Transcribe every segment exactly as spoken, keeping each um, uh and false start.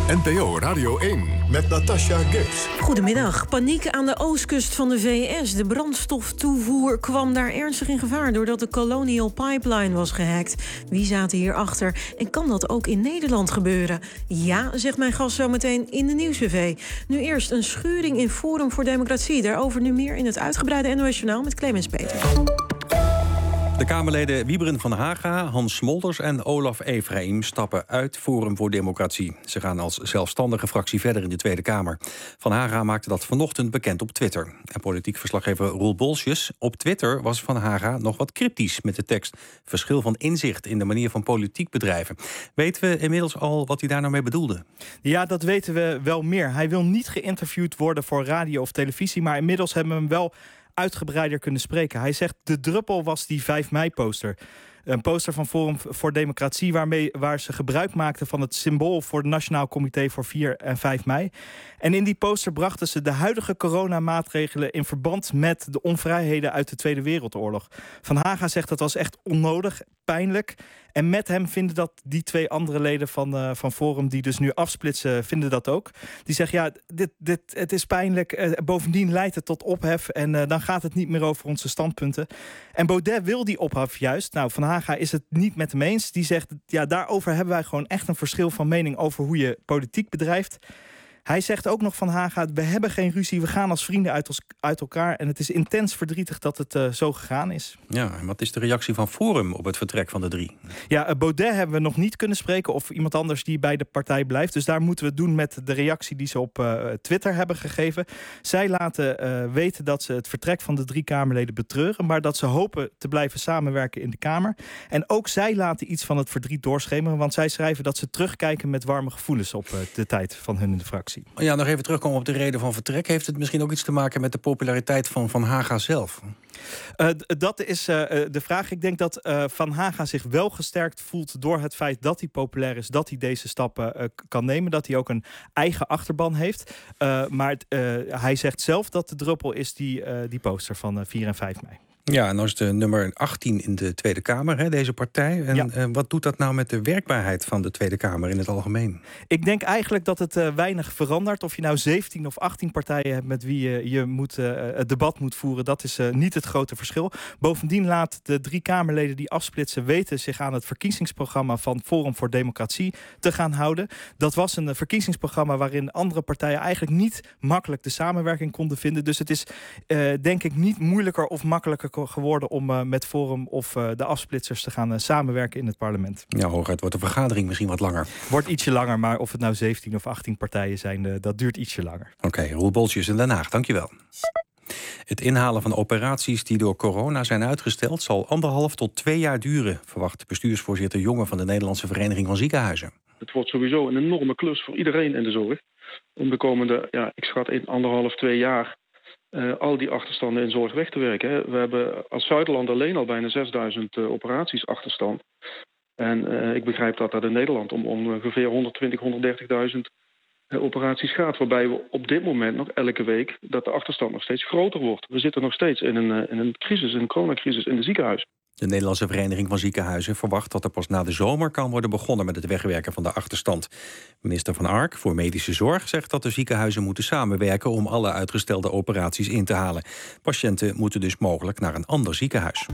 N P O Radio één met Natasha Gibbs. Goedemiddag. Paniek aan de oostkust van de V S. De brandstoftoevoer kwam daar ernstig in gevaar doordat de Colonial Pipeline was gehackt. Wie zaten hierachter? En kan dat ook in Nederland gebeuren? Ja, zegt mijn gast zo meteen in de Nieuws-tv. Nu eerst een schuring in Forum voor Democratie. Daarover nu meer in het uitgebreide N O S-journaal met Clemens Peters. De Kamerleden Wieberen van Haga, Hans Smolders en Olaf Efraïm stappen uit Forum voor Democratie. Ze gaan als zelfstandige fractie verder in de Tweede Kamer. Van Haga maakte dat vanochtend bekend op Twitter. En politiek verslaggever Roel Bolsjes. Op Twitter was Van Haga nog wat cryptisch met de tekst verschil van inzicht in de manier van politiek bedrijven. Weten we inmiddels al wat hij daar nou mee bedoelde? Ja, dat weten we wel meer. Hij wil niet geïnterviewd worden voor radio of televisie, maar inmiddels hebben we hem wel uitgebreider kunnen spreken. Hij zegt, de druppel was die vijf mei poster. Een poster van Forum voor Democratie waarmee, waar ze gebruik maakten van het symbool voor het Nationaal Comité voor vier en vijf mei. En in die poster brachten ze de huidige coronamaatregelen in verband met de onvrijheden uit de Tweede Wereldoorlog. Van Haga zegt dat was echt onnodig, pijnlijk. En met hem vinden dat die twee andere leden van, uh, van Forum, die dus nu afsplitsen, vinden dat ook. Die zeggen, ja, dit, dit, het is pijnlijk. Uh, bovendien leidt het tot ophef. En uh, dan gaat het niet meer over onze standpunten. En Baudet wil die ophef juist. Nou, Van Haga is het niet met hem eens. Die zegt, ja, daarover hebben wij gewoon echt een verschil van mening over hoe je politiek bedrijft. Hij zegt ook nog, Van Haga, we hebben geen ruzie, we gaan als vrienden uit, ons, uit elkaar. En het is intens verdrietig dat het uh, zo gegaan is. Ja, en wat is de reactie van Forum op het vertrek van de drie? Ja, uh, Baudet hebben we nog niet kunnen spreken of iemand anders die bij de partij blijft. Dus daar moeten we het doen met de reactie die ze op uh, Twitter hebben gegeven. Zij laten uh, weten dat ze het vertrek van de drie Kamerleden betreuren, maar dat ze hopen te blijven samenwerken in de Kamer. En ook zij laten iets van het verdriet doorschemeren, want zij schrijven dat ze terugkijken met warme gevoelens op uh, de tijd van hun in de fractie. Ja, nog even terugkomen op de reden van vertrek. Heeft het misschien ook iets te maken met de populariteit van Van Haga zelf? Uh, dat is uh, de vraag. Ik denk dat uh, Van Haga zich wel gesterkt voelt door het feit dat hij populair is, dat hij deze stappen uh, kan nemen, dat hij ook een eigen achterban heeft. Uh, maar uh, hij zegt zelf dat de druppel is die, uh, die poster van uh, vier en vijf mei. Ja, en nou is de nummer achttien in de Tweede Kamer, hè, deze partij. En ja. uh, wat doet dat nou met de werkbaarheid van de Tweede Kamer in het algemeen? Ik denk eigenlijk dat het uh, weinig verandert. Of je nou zeventien of achttien partijen hebt met wie je, je moet, uh, het debat moet voeren, dat is uh, niet het grote verschil. Bovendien laat de drie Kamerleden die afsplitsen weten zich aan het verkiezingsprogramma van Forum voor Democratie te gaan houden. Dat was een uh, verkiezingsprogramma waarin andere partijen eigenlijk niet makkelijk de samenwerking konden vinden. Dus het is uh, denk ik niet moeilijker of makkelijker geworden om uh, met Forum of uh, de afsplitsers te gaan uh, samenwerken in het parlement. Ja, hooguit wordt de vergadering misschien wat langer. Wordt ietsje langer, maar of het nou zeventien of achttien partijen zijn, uh, dat duurt ietsje langer. Oké, okay, Roel Bolsjes in Den Haag, dankjewel. Het inhalen van operaties die door corona zijn uitgesteld zal anderhalf tot twee jaar duren, verwacht bestuursvoorzitter Jonge van de Nederlandse Vereniging van Ziekenhuizen. Het wordt sowieso een enorme klus voor iedereen in de zorg. Om de komende, ja, ik schat in anderhalf, twee jaar Uh, al die achterstanden in zorg weg te werken. Hè. We hebben als Zuiderland alleen al bijna zesduizend uh, operaties achterstand. En uh, ik begrijp dat dat in Nederland om ongeveer honderdtwintig, honderddertigduizend uh, operaties gaat. Waarbij we op dit moment nog elke week dat de achterstand nog steeds groter wordt. We zitten nog steeds in een, uh, in een crisis, een coronacrisis in de ziekenhuizen. De Nederlandse Vereniging van Ziekenhuizen verwacht dat er pas na de zomer kan worden begonnen met het wegwerken van de achterstand. Minister Van Ark voor Medische Zorg zegt dat de ziekenhuizen moeten samenwerken om alle uitgestelde operaties in te halen. Patiënten moeten dus mogelijk naar een ander ziekenhuis.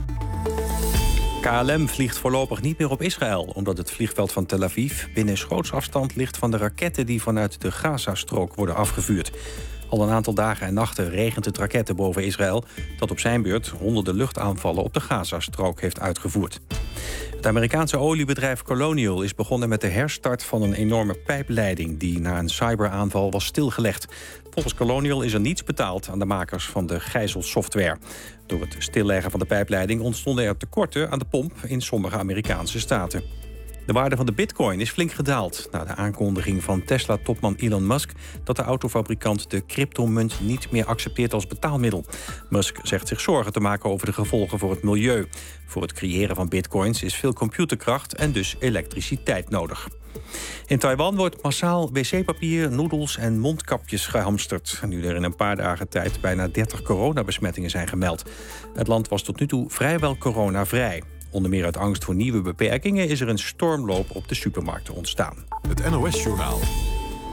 K L M vliegt voorlopig niet meer op Israël, omdat het vliegveld van Tel Aviv binnen schootsafstand ligt van de raketten die vanuit de Gazastrook worden afgevuurd. Al een aantal dagen en nachten regent het raketten boven Israël, dat op zijn beurt honderden luchtaanvallen op de Gazastrook heeft uitgevoerd. Het Amerikaanse oliebedrijf Colonial is begonnen met de herstart van een enorme pijpleiding die na een cyberaanval was stilgelegd. Volgens Colonial is er niets betaald aan de makers van de gijzelsoftware. Door het stilleggen van de pijpleiding ontstonden er tekorten aan de pomp in sommige Amerikaanse staten. De waarde van de bitcoin is flink gedaald na de aankondiging van Tesla-topman Elon Musk dat de autofabrikant de cryptomunt niet meer accepteert als betaalmiddel. Musk zegt zich zorgen te maken over de gevolgen voor het milieu. Voor het creëren van bitcoins is veel computerkracht en dus elektriciteit nodig. In Taiwan wordt massaal wc-papier, noedels en mondkapjes gehamsterd. Nu er in een paar dagen tijd bijna dertig coronabesmettingen zijn gemeld. Het land was tot nu toe vrijwel coronavrij. Onder meer uit angst voor nieuwe beperkingen is er een stormloop op de supermarkten ontstaan. Het N O S-journaal.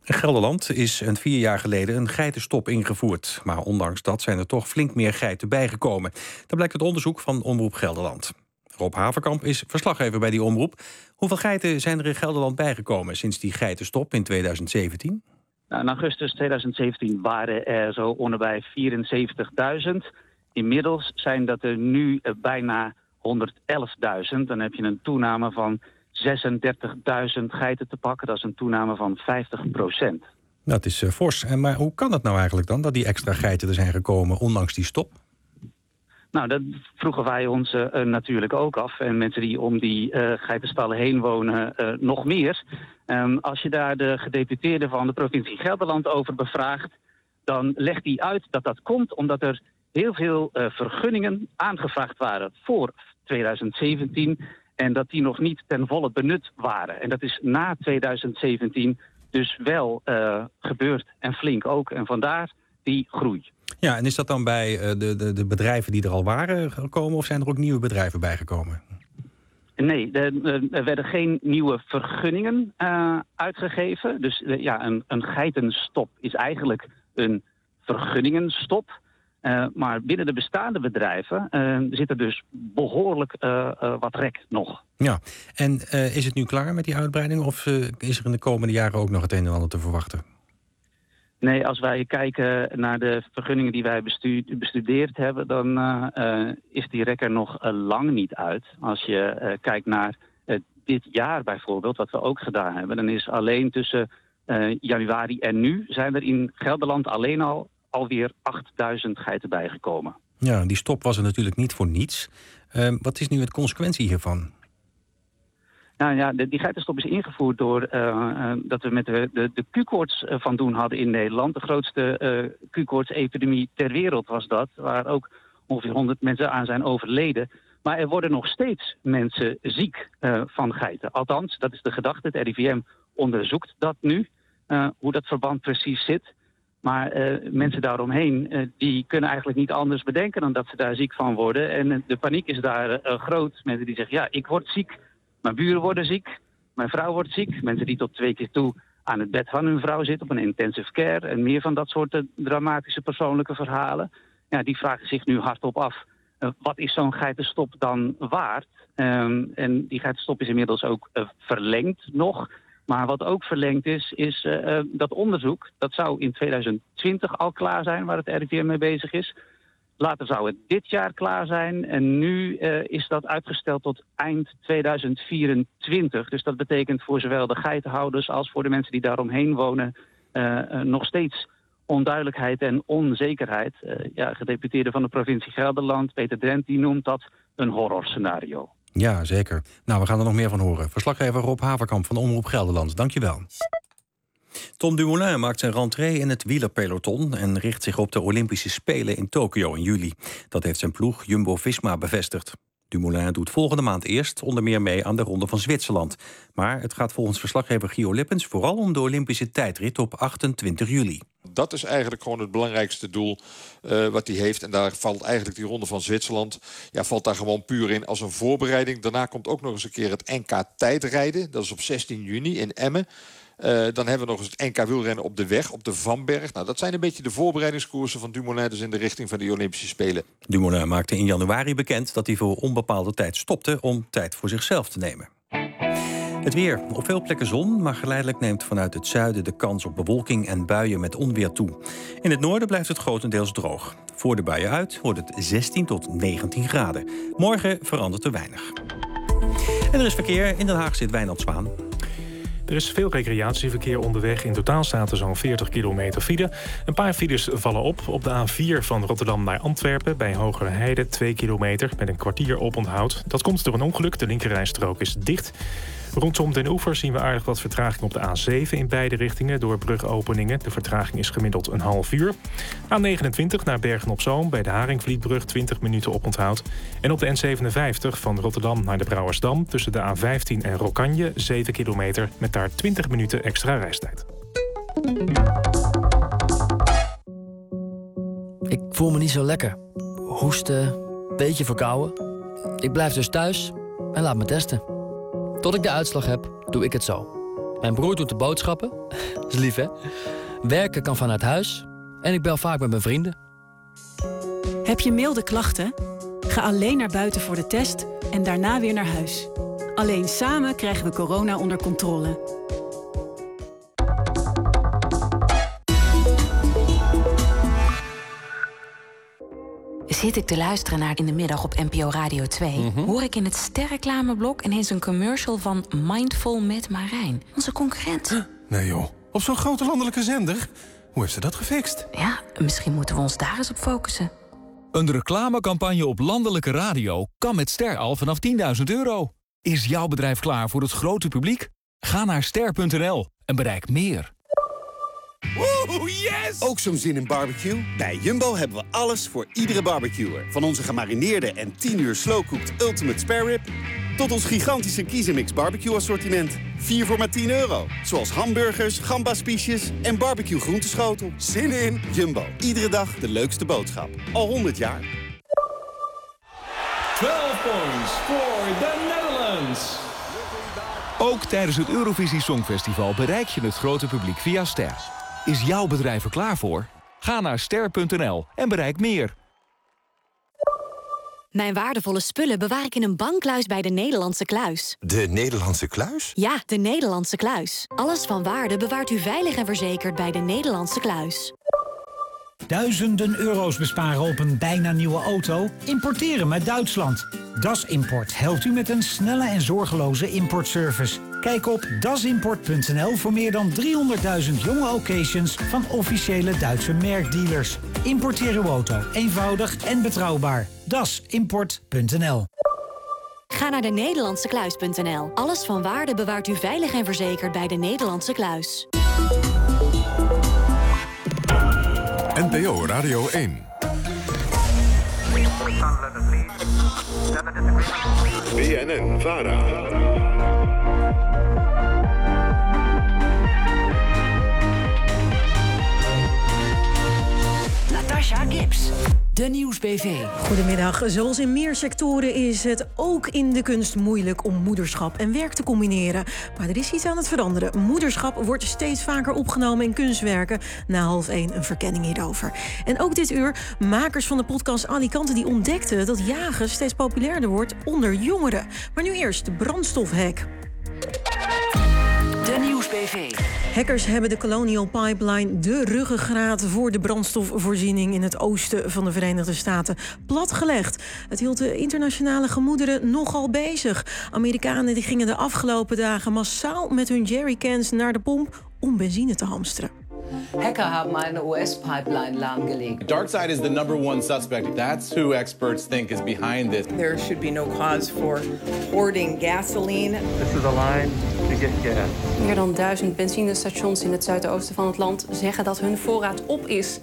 In Gelderland is een vier jaar geleden een geitenstop ingevoerd. Maar ondanks dat zijn er toch flink meer geiten bijgekomen. Dat blijkt uit onderzoek van Omroep Gelderland. Rob Haverkamp is verslaggever bij die omroep. Hoeveel geiten zijn er in Gelderland bijgekomen sinds die geitenstop in tweeduizend zeventien? Nou, in augustus tweeduizend zeventien waren er zo onderbij vierenzeventigduizend. Inmiddels zijn dat er nu uh, bijna honderdelfduizend. Dan heb je een toename van zesendertigduizend geiten te pakken. Dat is een toename van vijftig procent. Dat is uh, fors. En maar hoe kan het nou eigenlijk dan dat die extra geiten er zijn gekomen ondanks die stop? Nou, dat vroegen wij ons uh, natuurlijk ook af. En mensen die om die uh, geitenstallen heen wonen uh, nog meer. Um, als je daar de gedeputeerde van de provincie Gelderland over bevraagt, dan legt hij uit dat dat komt omdat er heel veel uh, vergunningen aangevraagd waren voor tweeduizend zeventien... en dat die nog niet ten volle benut waren. En dat is na tweeduizend zeventien dus wel uh, gebeurd en flink ook. En vandaar die groei. Ja, en is dat dan bij uh, de, de, de bedrijven die er al waren gekomen, of zijn er ook nieuwe bedrijven bijgekomen? Nee, er, er werden geen nieuwe vergunningen uh, uitgegeven. Dus uh, ja, een, een geitenstop is eigenlijk een vergunningenstop. Uh, maar binnen de bestaande bedrijven uh, zit er dus behoorlijk uh, uh, wat rek nog. Ja, en uh, is het nu klaar met die uitbreiding, of uh, is er in de komende jaren ook nog het een en ander te verwachten? Nee, als wij kijken naar de vergunningen die wij bestu- bestudeerd hebben, dan uh, uh, is die rek er nog uh, lang niet uit. Als je uh, kijkt naar uh, dit jaar bijvoorbeeld, wat we ook gedaan hebben, dan is alleen tussen uh, januari en nu zijn er in Gelderland alleen al alweer achtduizend geiten bijgekomen. Ja, die stop was er natuurlijk niet voor niets. Uh, wat is nu de consequentie hiervan? Nou ja, de, die geitenstop is ingevoerd door uh, uh, dat we met de, de, de Q-koorts uh, van doen hadden in Nederland. De grootste uh, Q-koorts-epidemie ter wereld was dat, waar ook ongeveer honderd mensen aan zijn overleden. Maar er worden nog steeds mensen ziek uh, van geiten. Althans, dat is de gedachte. Het R I V M onderzoekt dat nu, uh, hoe dat verband precies zit. Maar uh, mensen daaromheen, uh, die kunnen eigenlijk niet anders bedenken dan dat ze daar ziek van worden. En uh, de paniek is daar uh, groot. Mensen die zeggen, ja, ik word ziek. Mijn buren worden ziek, mijn vrouw wordt ziek. Mensen die tot twee keer toe aan het bed van hun vrouw zitten op een intensive care. En meer van dat soort uh, dramatische persoonlijke verhalen. Ja, die vragen zich nu hardop af. Uh, wat is zo'n geitenstop dan waard? Um, en die geitenstop is inmiddels ook uh, verlengd nog. Maar wat ook verlengd is, is uh, dat onderzoek. Dat zou in tweeduizend twintig al klaar zijn, waar het R I V M mee bezig is. Later zou het dit jaar klaar zijn en nu uh, is dat uitgesteld tot eind tweeduizend vierentwintig. Dus dat betekent voor zowel de geitenhouders als voor de mensen die daaromheen wonen uh, uh, nog steeds onduidelijkheid en onzekerheid. Uh, ja, gedeputeerde van de provincie Gelderland, Peter Drent, die noemt dat een horrorscenario. Ja, zeker. Nou, we gaan er nog meer van horen. Verslaggever Rob Haverkamp van Omroep Gelderland, dank je wel. Tom Dumoulin maakt zijn rentree in het wielerpeloton en richt zich op de Olympische Spelen in Tokio in juli. Dat heeft zijn ploeg Jumbo-Visma bevestigd. Dumoulin doet volgende maand eerst onder meer mee aan de Ronde van Zwitserland. Maar het gaat volgens verslaggever Gio Lippens vooral om de Olympische tijdrit op achtentwintig juli. Dat is eigenlijk gewoon het belangrijkste doel uh, wat hij heeft. En daar valt eigenlijk die Ronde van Zwitserland, ja, valt daar gewoon puur in als een voorbereiding. Daarna komt ook nog eens een keer het N K tijdrijden. Dat is op zestien juni in Emmen. Uh, dan hebben we nog eens het N K wielrennen op de weg, op de Vanberg. Nou, dat zijn een beetje de voorbereidingskoersen van Dumoulin, dus in de richting van de Olympische Spelen. Dumoulin maakte in januari bekend dat hij voor onbepaalde tijd stopte om tijd voor zichzelf te nemen. Het weer. Op veel plekken zon, maar geleidelijk neemt vanuit het zuiden de kans op bewolking en buien met onweer toe. In het noorden blijft het grotendeels droog. Voor de buien uit wordt het zestien tot negentien graden. Morgen verandert er weinig. En er is verkeer. In Den Haag zit Wijnand Zwaan. Er is veel recreatieverkeer onderweg. In totaal staat er zo'n veertig kilometer file. Een paar files vallen op. Op de A vier van Rotterdam naar Antwerpen bij Hogerheide twee kilometer met een kwartier oponthoud. Dat komt door een ongeluk. De linkerrijstrook is dicht. Rondom Den Oever zien we aardig wat vertraging op de A zeven in beide richtingen door brugopeningen. De vertraging is gemiddeld een half uur. A negenentwintig naar Bergen-op-Zoom bij de Haringvlietbrug twintig minuten oponthoud. En op de N zevenenvijftig van Rotterdam naar de Brouwersdam tussen de A vijftien en Rokkanje zeven kilometer met daar twintig minuten extra reistijd. Ik voel me niet zo lekker. Hoesten, beetje verkouden. Ik blijf dus thuis en laat me testen. Tot ik de uitslag heb, doe ik het zo. Mijn broer doet de boodschappen. Dat is lief, hè? Werken kan vanuit huis. En ik bel vaak met mijn vrienden. Heb je milde klachten? Ga alleen naar buiten voor de test en daarna weer naar huis. Alleen samen krijgen we corona onder controle. Zit ik te luisteren naar In de Middag op N P O Radio twee... Mm-hmm. hoor ik in het sterreclameblok ineens een commercial van Mindful met Marijn. Onze concurrent. Huh? Nee joh, op zo'n grote landelijke zender? Hoe heeft ze dat gefixt? Ja, misschien moeten we ons daar eens op focussen. Een reclamecampagne op landelijke radio kan met Ster al vanaf tienduizend euro. Is jouw bedrijf klaar voor het grote publiek? Ga naar ster punt n l en bereik meer. Woe, yes! Ook zo'n zin in barbecue? Bij Jumbo hebben we alles voor iedere barbecuer. Van onze gemarineerde en tien uur slow-cooked Ultimate Spare Rib... tot ons gigantische Kiezenmix barbecue assortiment. vier voor maar tien euro. Zoals hamburgers, gambaspiesjes en barbecue groenteschotel. Zin in! Jumbo. Iedere dag de leukste boodschap. Al honderd jaar. twaalf points voor the Netherlands. Ook tijdens het Eurovisie Songfestival bereik je het grote publiek via Ster. Is jouw bedrijf er klaar voor? Ga naar ster punt n l en bereik meer. Mijn waardevolle spullen bewaar ik in een bankluis bij de Nederlandse Kluis. De Nederlandse Kluis? Ja, de Nederlandse Kluis. Alles van waarde bewaart u veilig en verzekerd bij de Nederlandse Kluis. Duizenden euro's besparen op een bijna nieuwe auto? Importeren met Duitsland. Das Import helpt u met een snelle en zorgeloze importservice. Kijk op dasimport punt n l voor meer dan driehonderdduizend jonge occasions van officiële Duitse merkdealers. Importeer uw auto eenvoudig en betrouwbaar. dasimport punt n l. Ga naar de Nederlandse Kluis punt n l. Alles van waarde bewaart u veilig en verzekerd bij de Nederlandse Kluis. N P O Radio één. B N N Vara. Natasha Gibbs. De Nieuws B V. Goedemiddag. Zoals in meer sectoren is het ook in de kunst moeilijk om moederschap en werk te combineren. Maar er is iets aan het veranderen. Moederschap wordt steeds vaker opgenomen in kunstwerken. Na half één een verkenning hierover. En ook dit uur makers van de podcast Alicante die ontdekten dat jagen steeds populairder wordt onder jongeren. Maar nu eerst de brandstofhack. De Nieuws B V. Hackers hebben de Colonial Pipeline, de ruggengraat voor de brandstofvoorziening in het oosten van de Verenigde Staten, platgelegd. Het hield de internationale gemoederen nogal bezig. Amerikanen die gingen de afgelopen dagen massaal met hun jerrycans naar de pomp om benzine te hamsteren. Hacker haben eine U S-Pipeline lahmgelegt. DarkSide is the number one suspect. That's who experts think is behind this. There should be no cause for hoarding gasoline. This is a line to get gas. Meer dan duizend benzinestations in het zuidoosten van het land zeggen dat hun voorraad op is.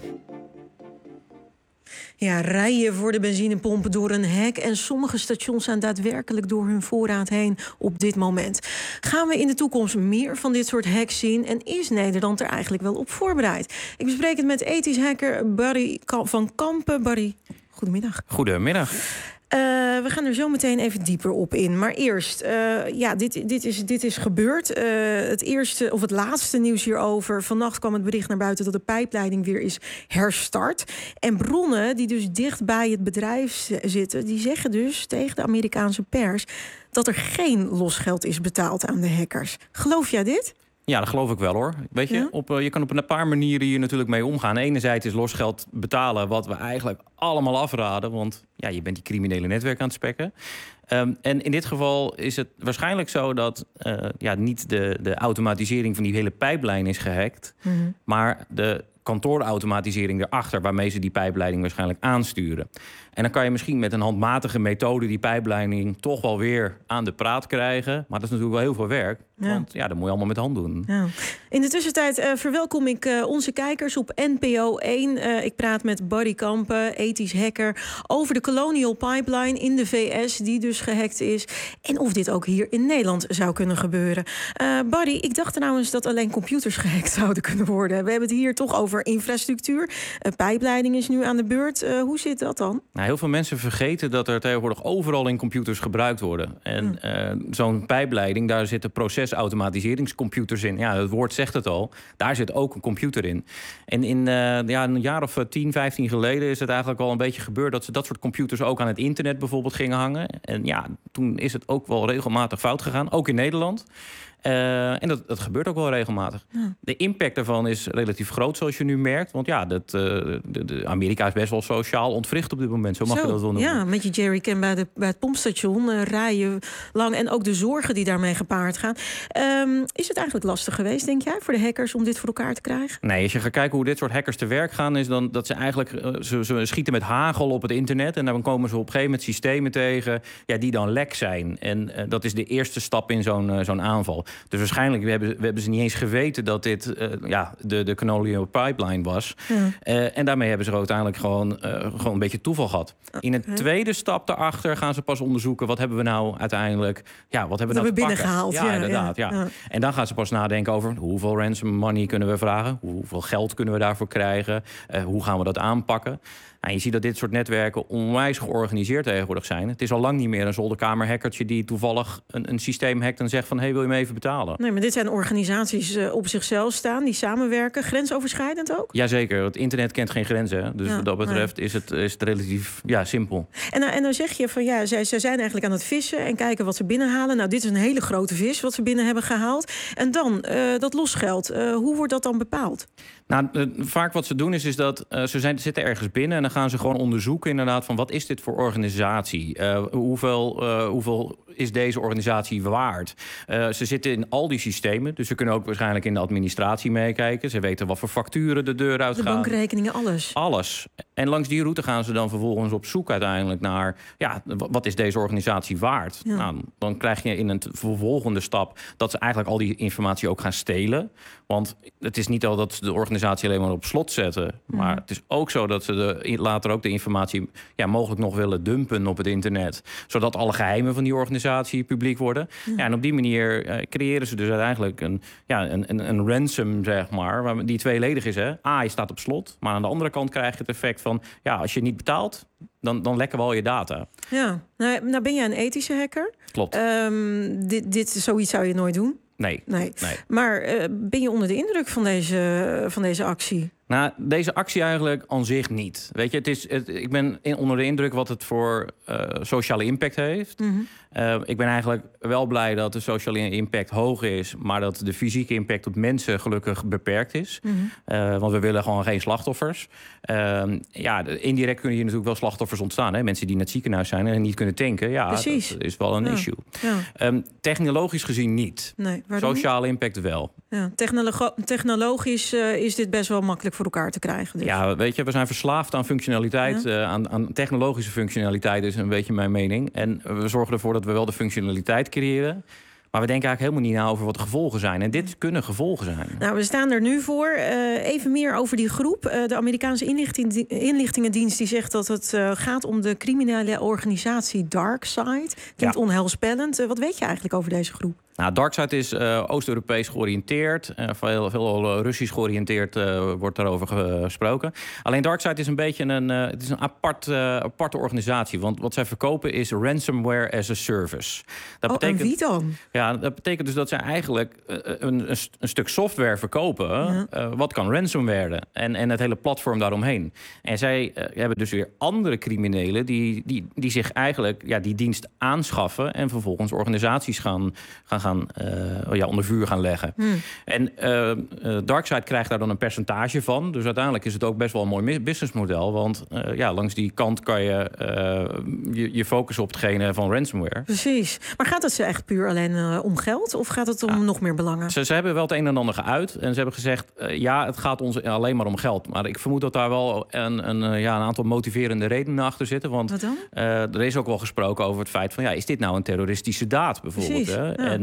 Ja, rijden voor de benzinepompen door een hek. En sommige stations zijn daadwerkelijk door hun voorraad heen op dit moment. Gaan we in de toekomst meer van dit soort hacks zien? En is Nederland er eigenlijk wel op voorbereid? Ik bespreek het met ethisch hacker Barry van Kampen. Barry, goedemiddag. Goedemiddag. Uh, we gaan er zo meteen even dieper op in. Maar eerst, uh, ja, dit, dit, is, dit is gebeurd. Uh, het eerste of het laatste nieuws hierover. Vannacht kwam het bericht naar buiten dat de pijpleiding weer is herstart. En bronnen die dus dicht bij het bedrijf zitten, die zeggen dus tegen de Amerikaanse pers dat er geen losgeld is betaald aan de hackers. Geloof jij dit? Ja, dat geloof ik wel hoor. Weet je, ja? op, uh, je kan op een paar manieren hier natuurlijk mee omgaan. Enerzijds is losgeld betalen wat we eigenlijk allemaal afraden. Want ja, je bent die criminele netwerk aan het spekken. Um, en in dit geval is het waarschijnlijk zo dat uh, ja, niet de, de automatisering van die hele pijplijn is gehackt. Mm-hmm. Maar de kantoorautomatisering erachter waarmee ze die pijpleiding waarschijnlijk aansturen. En dan kan je misschien met een handmatige methode die pijpleiding toch wel weer aan de praat krijgen. Maar dat is natuurlijk wel heel veel werk. Ja. Want ja, dat moet je allemaal met hand doen. Ja. In de tussentijd uh, verwelkom ik uh, onze kijkers op N P O één. Uh, ik praat met Barry Kampen, ethisch hacker, over de Colonial Pipeline in de V S, die dus gehackt is. En of dit ook hier in Nederland zou kunnen gebeuren. Uh, Barry, ik dacht trouwens dat alleen computers gehackt zouden kunnen worden. We hebben het hier toch over over infrastructuur. Uh, pijpleiding is nu aan de beurt. Uh, hoe zit dat dan? Nou, heel veel mensen vergeten dat er tegenwoordig overal in computers gebruikt worden. En uh, zo'n pijpleiding, daar zitten procesautomatiseringscomputers in. Ja, het woord zegt het al. Daar zit ook een computer in. En in uh, ja, een jaar of tien, vijftien geleden is het eigenlijk al een beetje gebeurd dat ze dat soort computers ook aan het internet bijvoorbeeld gingen hangen. En ja, toen is het ook wel regelmatig fout gegaan, ook in Nederland. Uh, en dat, dat gebeurt ook wel regelmatig. Ja. De impact daarvan is relatief groot, zoals je nu merkt. Want ja, dat, uh, de, de Amerika is best wel sociaal ontwricht op dit moment. Zo mag zo, je dat wel noemen. Ja, met je jerrycan bij, de, bij het pompstation uh, rijden lang. En ook de zorgen die daarmee gepaard gaan. Um, is het eigenlijk lastig geweest, denk jij, voor de hackers om dit voor elkaar te krijgen? Nee, als je gaat kijken hoe dit soort hackers te werk gaan, is dan dat ze eigenlijk uh, ze, ze schieten met hagel op het internet. En dan komen ze op een gegeven moment systemen tegen ja, die dan lek zijn. En uh, dat is de eerste stap in zo'n, uh, zo'n aanval. Dus waarschijnlijk we hebben, we hebben ze niet eens geweten dat dit uh, ja, de, de Colonial Pipeline was. Ja. Uh, en daarmee hebben ze uiteindelijk gewoon, uh, gewoon een beetje toeval gehad. In een okay. tweede stap daarachter gaan ze pas onderzoeken wat hebben we nou uiteindelijk. Ja, wat hebben we nou we binnengehaald? Ja, ja, inderdaad. Ja. Ja. En dan gaan ze pas nadenken over hoeveel ransom money kunnen we vragen, hoeveel geld kunnen we daarvoor krijgen, uh, hoe gaan we dat aanpakken. Nou, je ziet dat dit soort netwerken onwijs georganiseerd tegenwoordig zijn. Het is al lang niet meer een zolderkamerhackertje die toevallig een, een systeem hackt en zegt van hé, hey, wil je me even betalen? Nee, maar dit zijn organisaties uh, op zichzelf staan, die samenwerken, grensoverschrijdend ook? Jazeker, het internet kent geen grenzen. Hè? Dus ja, wat dat betreft nee. is, het, is het relatief ja, simpel. En, nou, en dan zeg je van ja, zij, zij zijn eigenlijk aan het vissen en kijken wat ze binnenhalen. Nou, dit is een hele grote vis wat ze binnen hebben gehaald. En dan, uh, dat losgeld, uh, hoe wordt dat dan bepaald? Nou, uh, vaak wat ze doen is, is dat uh, ze zijn, zitten ergens binnen en dan gaan ze gewoon onderzoeken inderdaad van wat is dit voor organisatie? Uh, hoeveel, uh, hoeveel is deze organisatie waard? Uh, ze zitten in al die systemen, dus ze kunnen ook waarschijnlijk in de administratie meekijken. Ze weten wat voor facturen de deur uitgaan. De bankrekeningen, alles. Alles. En langs die route gaan ze dan vervolgens op zoek uiteindelijk naar ja, wat is deze organisatie waard? Ja. Nou, dan krijg je in een vervolgende stap dat ze eigenlijk al die informatie ook gaan stelen. Want het is niet al dat ze de organisatie alleen maar op slot zetten. Maar ja. het is ook zo dat ze de, later ook de informatie ja, mogelijk nog willen dumpen op het internet. Zodat alle geheimen van die organisatie publiek worden. Ja. Ja, en op die manier uh, creëren ze dus uiteindelijk een, ja, een, een, een ransom, zeg maar, die tweeledig is. Hè. A, je staat op slot. Maar aan de andere kant krijg je het effect van ja, als je niet betaalt, dan, dan lekken we al je data. Ja, nou, nou ben jij een ethische hacker. Klopt. Um, dit, dit, zoiets zou je nooit doen. Nee. nee. nee. Maar uh, ben je onder de indruk van deze, van deze actie? Nou, deze actie eigenlijk aan zich niet. Weet je, het is, het, ik ben in, onder de indruk wat het voor uh, sociale impact heeft. Mm-hmm. Uh, ik ben eigenlijk wel blij dat de sociale impact hoog is, maar dat de fysieke impact op mensen gelukkig beperkt is. Mm-hmm. Uh, want we willen gewoon geen slachtoffers. Uh, ja, indirect kunnen hier natuurlijk wel slachtoffers ontstaan. Hè? Mensen die naar het ziekenhuis zijn en niet kunnen tanken. Ja, Precies. dat is wel een ja. issue. Ja. Um, technologisch gezien niet. Nee, sociale impact wel. Ja, technologo- technologisch uh, is dit best wel makkelijk voor elkaar te krijgen. Dus. Ja, weet je, we zijn verslaafd aan functionaliteit. Ja. Uh, aan, aan technologische functionaliteit is een beetje mijn mening. En we zorgen ervoor dat we wel de functionaliteit creëren. Maar we denken eigenlijk helemaal niet na over wat de gevolgen zijn. En dit kunnen gevolgen zijn. Nou, we staan er nu voor. Uh, even meer over die groep. Uh, de Amerikaanse inlichting, inlichtingendienst die zegt dat het uh, gaat om de criminele organisatie DarkSide. Klinkt ja. onheilspellend. Uh, wat weet je eigenlijk over deze groep? Nou, DarkSide is uh, Oost-Europees georiënteerd. Uh, veel, veel Russisch georiënteerd uh, wordt daarover gesproken. Alleen DarkSide is een beetje een, uh, het is een apart, uh, aparte organisatie. Want wat zij verkopen is ransomware as a service. Dat oh, betekent, en wie dan? Ja, dat betekent dus dat zij eigenlijk uh, een, een, een stuk software verkopen. Ja. Uh, wat kan ransomware en, en het hele platform daaromheen. En zij uh, hebben dus weer andere criminelen die, die, die zich eigenlijk ja, die dienst aanschaffen en vervolgens organisaties gaan, gaan gaan uh, ja, onder vuur gaan leggen. Hmm. En uh, uh, DarkSide krijgt daar dan een percentage van. Dus uiteindelijk is het ook best wel een mooi businessmodel. Want uh, ja, langs die kant kan je, uh, je je focussen op hetgene van ransomware. Precies. Maar gaat het ze echt puur alleen uh, om geld? Of gaat het om ja. nog meer belangen? Ze, ze hebben wel het een en ander geuit. En ze hebben gezegd, uh, ja, het gaat ons alleen maar om geld. Maar ik vermoed dat daar wel een, een, ja, een aantal motiverende redenen achter zitten. Want Wat dan? Uh, er is ook wel gesproken over het feit van, ja, is dit nou een terroristische daad bijvoorbeeld? Hè? Ja. En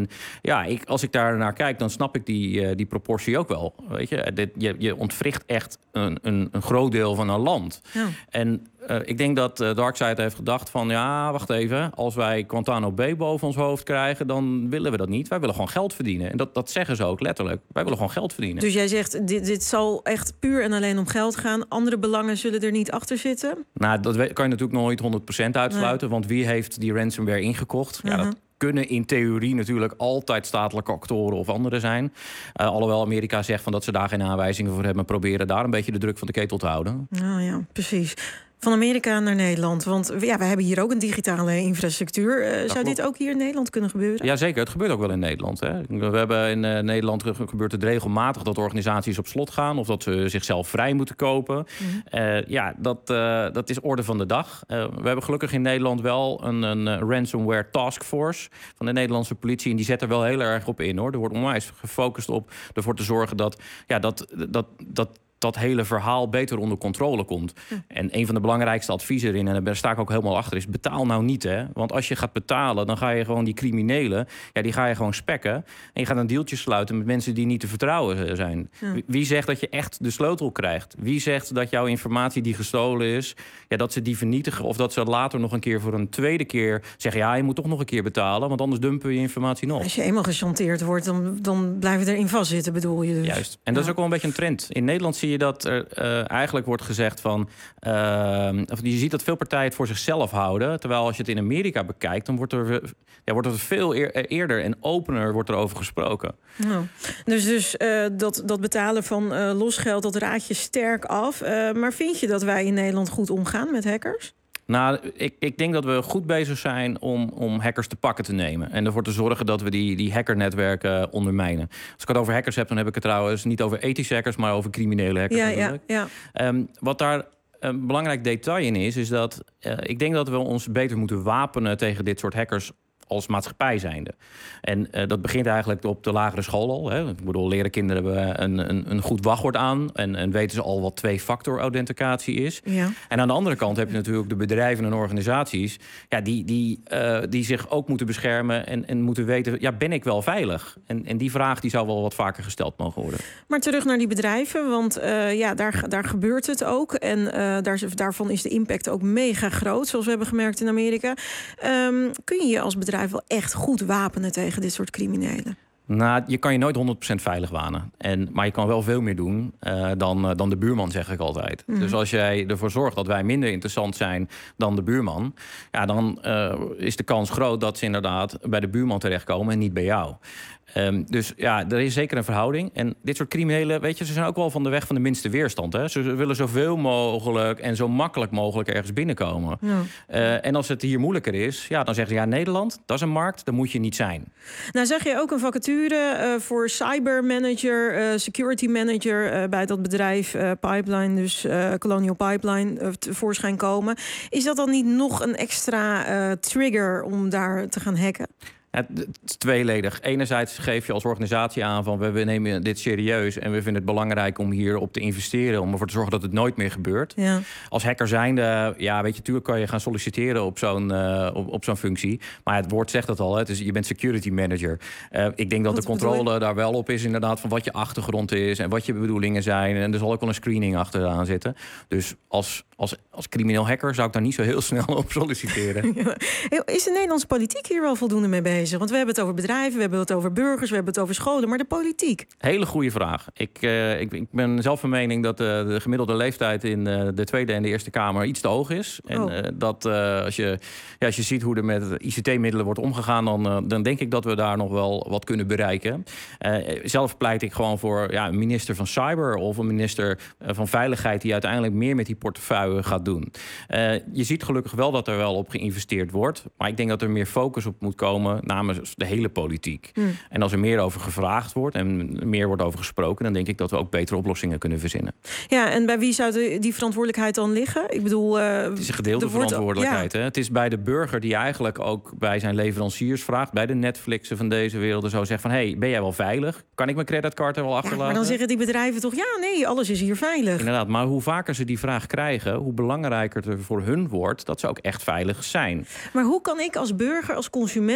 ja, ik, als ik daar naar kijk, dan snap ik die, uh, die proportie ook wel. Weet je, Dit, je, je ontwricht echt een, een, een groot deel van een land. Ja. En uh, ik denk dat uh, Darkside heeft gedacht van... ja, wacht even, als wij Guantanamo Bay boven ons hoofd krijgen... dan willen we dat niet. Wij willen gewoon geld verdienen. En dat, dat zeggen ze ook letterlijk. Wij willen gewoon geld verdienen. Dus jij zegt, dit, dit zal echt puur en alleen om geld gaan. Andere belangen zullen er niet achter zitten? Nou, dat kan je natuurlijk nooit honderd procent uitsluiten. Nee. Want wie heeft die ransomware ingekocht? Uh-huh. Ja, dat kunnen in theorie natuurlijk altijd statelijke actoren of anderen zijn. Uh, alhoewel Amerika zegt van dat ze daar geen aanwijzingen voor hebben... proberen daar een beetje de druk van de ketel te houden. Nou ja, precies. Van Amerika naar Nederland. Want ja, we hebben hier ook een digitale infrastructuur. Uh, zou klopt. dit ook hier in Nederland kunnen gebeuren? Jazeker, het gebeurt ook wel in Nederland. Hè. We hebben in uh, Nederland gebeurt het regelmatig dat organisaties op slot gaan... of dat ze zichzelf vrij moeten kopen. Mm-hmm. Uh, ja, dat, uh, dat is orde van de dag. Uh, we hebben gelukkig in Nederland wel een, een uh, ransomware taskforce... van de Nederlandse politie. En die zet er wel heel erg op in, hoor. Er wordt onwijs gefocust op ervoor te zorgen dat... Ja, dat, dat, dat dat hele verhaal beter onder controle komt. Hm. En een van de belangrijkste adviezen erin, en daar sta ik ook helemaal achter, is betaal nou niet, hè. Want als je gaat betalen, dan ga je gewoon die criminelen, ja, die ga je gewoon spekken. En je gaat een deeltje sluiten met mensen die niet te vertrouwen zijn. Hm. Wie zegt dat je echt de sleutel krijgt? Wie zegt dat jouw informatie die gestolen is, ja, dat ze die vernietigen, of dat ze later nog een keer voor een tweede keer zeggen, ja, je moet toch nog een keer betalen, want anders dumpen we je informatie nog. Als je eenmaal gechanteerd wordt, dan, dan blijven we erin vastzitten, bedoel je dus. Juist. En dat ja. is ook wel een beetje een trend. In Nederland zie je dat er uh, eigenlijk wordt gezegd van... Uh, of je ziet dat veel partijen het voor zichzelf houden. Terwijl als je het in Amerika bekijkt, dan wordt er, ja, wordt er veel eer, eerder en opener wordt er over gesproken. Nou, dus dus uh, dat, dat betalen van uh, losgeld, dat raad je sterk af. Uh, maar vind je dat wij in Nederland goed omgaan met hackers? Nou, ik, ik denk dat we goed bezig zijn om, om hackers te pakken te nemen. En ervoor te zorgen dat we die, die hackernetwerken ondermijnen. Als ik het over hackers heb, dan heb ik het trouwens niet over ethische hackers, maar over criminele hackers. Ja, ja, ja. Um, wat daar een belangrijk detail in is, is dat uh, ik denk dat we ons beter moeten wapenen tegen dit soort hackers als maatschappij zijnde. En uh, dat begint eigenlijk op de lagere school al. Hè. Ik bedoel, leren kinderen een, een, een goed wachtwoord aan en, en weten ze al wat twee-factor authenticatie is. Ja. En aan de andere kant heb je natuurlijk de bedrijven en organisaties, ja, die, die, uh, die zich ook moeten beschermen en, en moeten weten, ja, ben ik wel veilig? En, en die vraag die zou wel wat vaker gesteld mogen worden. Maar terug naar die bedrijven, want uh, ja, daar, daar gebeurt het ook. En uh, daar, daarvan is de impact ook mega groot, zoals we hebben gemerkt in Amerika. Um, kun je je als bedrijf wel echt goed wapenen tegen dit soort criminelen? Nou, je kan je nooit honderd procent veilig wanen. En, maar je kan wel veel meer doen uh, dan, uh, dan de buurman, zeg ik altijd. Mm-hmm. Dus als jij ervoor zorgt dat wij minder interessant zijn dan de buurman, ja, dan uh, is de kans groot dat ze inderdaad bij de buurman terechtkomen en niet bij jou. Um, dus ja, er is zeker een verhouding. En dit soort criminelen, weet je, ze zijn ook wel van de weg van de minste weerstand. Hè? Ze willen zoveel mogelijk en zo makkelijk mogelijk ergens binnenkomen. Ja. Uh, en als het hier moeilijker is, ja, dan zeggen ze, ja, Nederland, dat is een markt, daar moet je niet zijn. Nou, zag je ook een vacature uh, voor cybermanager, uh, security manager uh, bij dat bedrijf uh, Pipeline, dus uh, Colonial Pipeline, uh, tevoorschijn komen. Is dat dan niet nog een extra uh, trigger om daar te gaan hacken? Het is tweeledig. Enerzijds geef je als organisatie aan van we nemen dit serieus en we vinden het belangrijk om hierop te investeren, om ervoor te zorgen dat het nooit meer gebeurt. Ja. Als hacker zijnde, ja, weet je, natuurlijk kan je gaan solliciteren op zo'n uh, op, op zo'n functie. Maar het woord zegt het al, hè, het is, je bent security manager. Uh, ik denk dat wat de controle daar wel op is, inderdaad, van wat je achtergrond is en wat je bedoelingen zijn. En er zal ook wel een screening achteraan zitten. Dus als, als, als crimineel hacker zou ik daar niet zo heel snel op solliciteren. Ja. Is de Nederlandse politiek hier wel voldoende mee bezig? Want we hebben het over bedrijven, we hebben het over burgers, we hebben het over scholen, maar de politiek? Hele goede vraag. Ik, uh, ik, ik ben zelf van mening dat uh, de gemiddelde leeftijd in uh, de Tweede en de Eerste Kamer iets te hoog is. Oh. En uh, dat uh, als, je, ja, als je ziet hoe er met I C T-middelen wordt omgegaan, dan, uh, dan denk ik dat we daar nog wel wat kunnen bereiken. Uh, zelf pleit ik gewoon voor ja, een minister van Cyber of een minister uh, van Veiligheid die uiteindelijk meer met die portefeuille gaat doen. Uh, je ziet gelukkig wel dat er wel op geïnvesteerd wordt, maar ik denk dat er meer focus op moet komen namens de hele politiek. Mm. En als er meer over gevraagd wordt en meer wordt over gesproken, dan denk ik dat we ook betere oplossingen kunnen verzinnen. Ja, en bij wie zou die verantwoordelijkheid dan liggen? Ik bedoel, uh, het is een gedeelde verantwoordelijkheid. Ja. Hè? Het is bij de burger die eigenlijk ook bij zijn leveranciers vraagt, bij de Netflixen van deze wereld, en zo zegt van, hey, ben jij wel veilig? Kan ik mijn creditcard er wel achterlaten? Ja, maar dan zeggen die bedrijven toch, ja, nee, alles is hier veilig. Inderdaad, maar hoe vaker ze die vraag krijgen, hoe belangrijker het voor hun wordt dat ze ook echt veilig zijn. Maar hoe kan ik als burger, als consument, als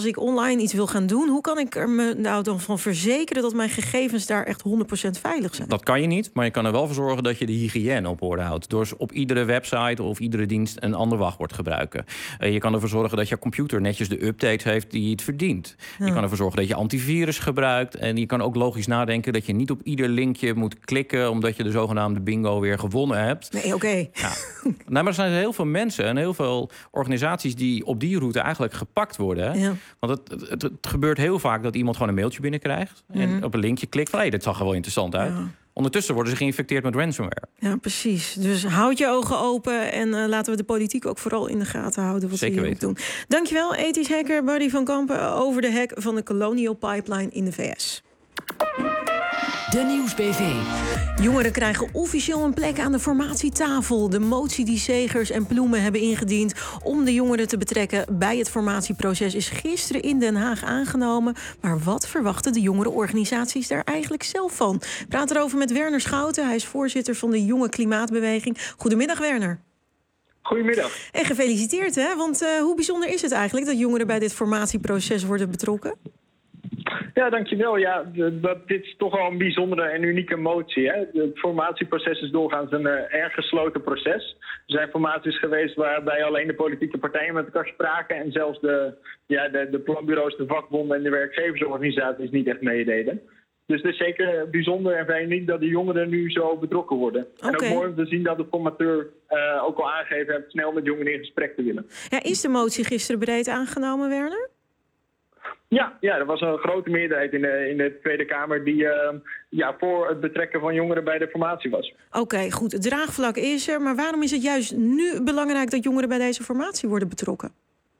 ik online iets wil gaan doen, hoe kan ik er me nou dan van verzekeren dat mijn gegevens daar echt honderd procent veilig zijn? Dat kan je niet, maar je kan er wel voor zorgen dat je de hygiëne op orde houdt. Door op iedere website of iedere dienst een ander wachtwoord gebruiken. Uh, je kan ervoor zorgen dat je computer netjes de updates heeft die het verdient. Ja. Je kan ervoor zorgen dat je antivirus gebruikt. En je kan ook logisch nadenken dat je niet op ieder linkje moet klikken omdat je de zogenaamde bingo weer gewonnen hebt. Nee, oké. Okay. Ja. Nou, maar er zijn heel veel mensen en heel veel organisaties die op die route eigenlijk gepakt worden. Hè? Ja. Want het, het, het gebeurt heel vaak dat iemand gewoon een mailtje binnenkrijgt en mm-hmm. op een linkje klikt van hé, hey, dit zag er wel interessant uit. Ja. Ondertussen worden ze geïnfecteerd met ransomware. Ja, precies. Dus houd je ogen open en uh, laten we de politiek ook vooral in de gaten houden wat Zeker ze hier weten. doen. Dankjewel, ethisch hacker Barry van Kampen over de hack van de Colonial Pipeline in de V S. De Nieuwsbv. Jongeren krijgen officieel een plek aan de formatietafel. De motie die Segers en Ploemen hebben ingediend om de jongeren te betrekken bij het formatieproces is gisteren in Den Haag aangenomen. Maar wat verwachten de jongerenorganisaties daar eigenlijk zelf van? Ik praat erover met Werner Schouten. Hij is voorzitter van de Jonge Klimaatbeweging. Goedemiddag, Werner. Goedemiddag. En gefeliciteerd, hè? Want uh, hoe bijzonder is het eigenlijk dat jongeren bij dit formatieproces worden betrokken? Ja, dankjewel. Ja, dat, dit is toch wel een bijzondere en unieke motie. Hè? Het formatieproces is doorgaans een uh, erg gesloten proces. Er zijn formaties geweest waarbij alleen de politieke partijen met elkaar spraken en zelfs de, ja, de, de planbureaus, de vakbonden en de werkgeversorganisaties niet echt meededen. Dus het is zeker bijzonder en vrij uniek dat de jongeren nu zo betrokken worden. Okay. En ook mooi om te zien dat de formateur uh, ook al aangegeven heeft snel met jongeren in gesprek te willen. Ja, is de motie gisteren breed aangenomen, Werner? Ja, ja, er was een grote meerderheid in de, in de Tweede Kamer die uh, ja, voor het betrekken van jongeren bij de formatie was. Oké, okay, goed. Het draagvlak is er, maar waarom is het juist nu belangrijk dat jongeren bij deze formatie worden betrokken?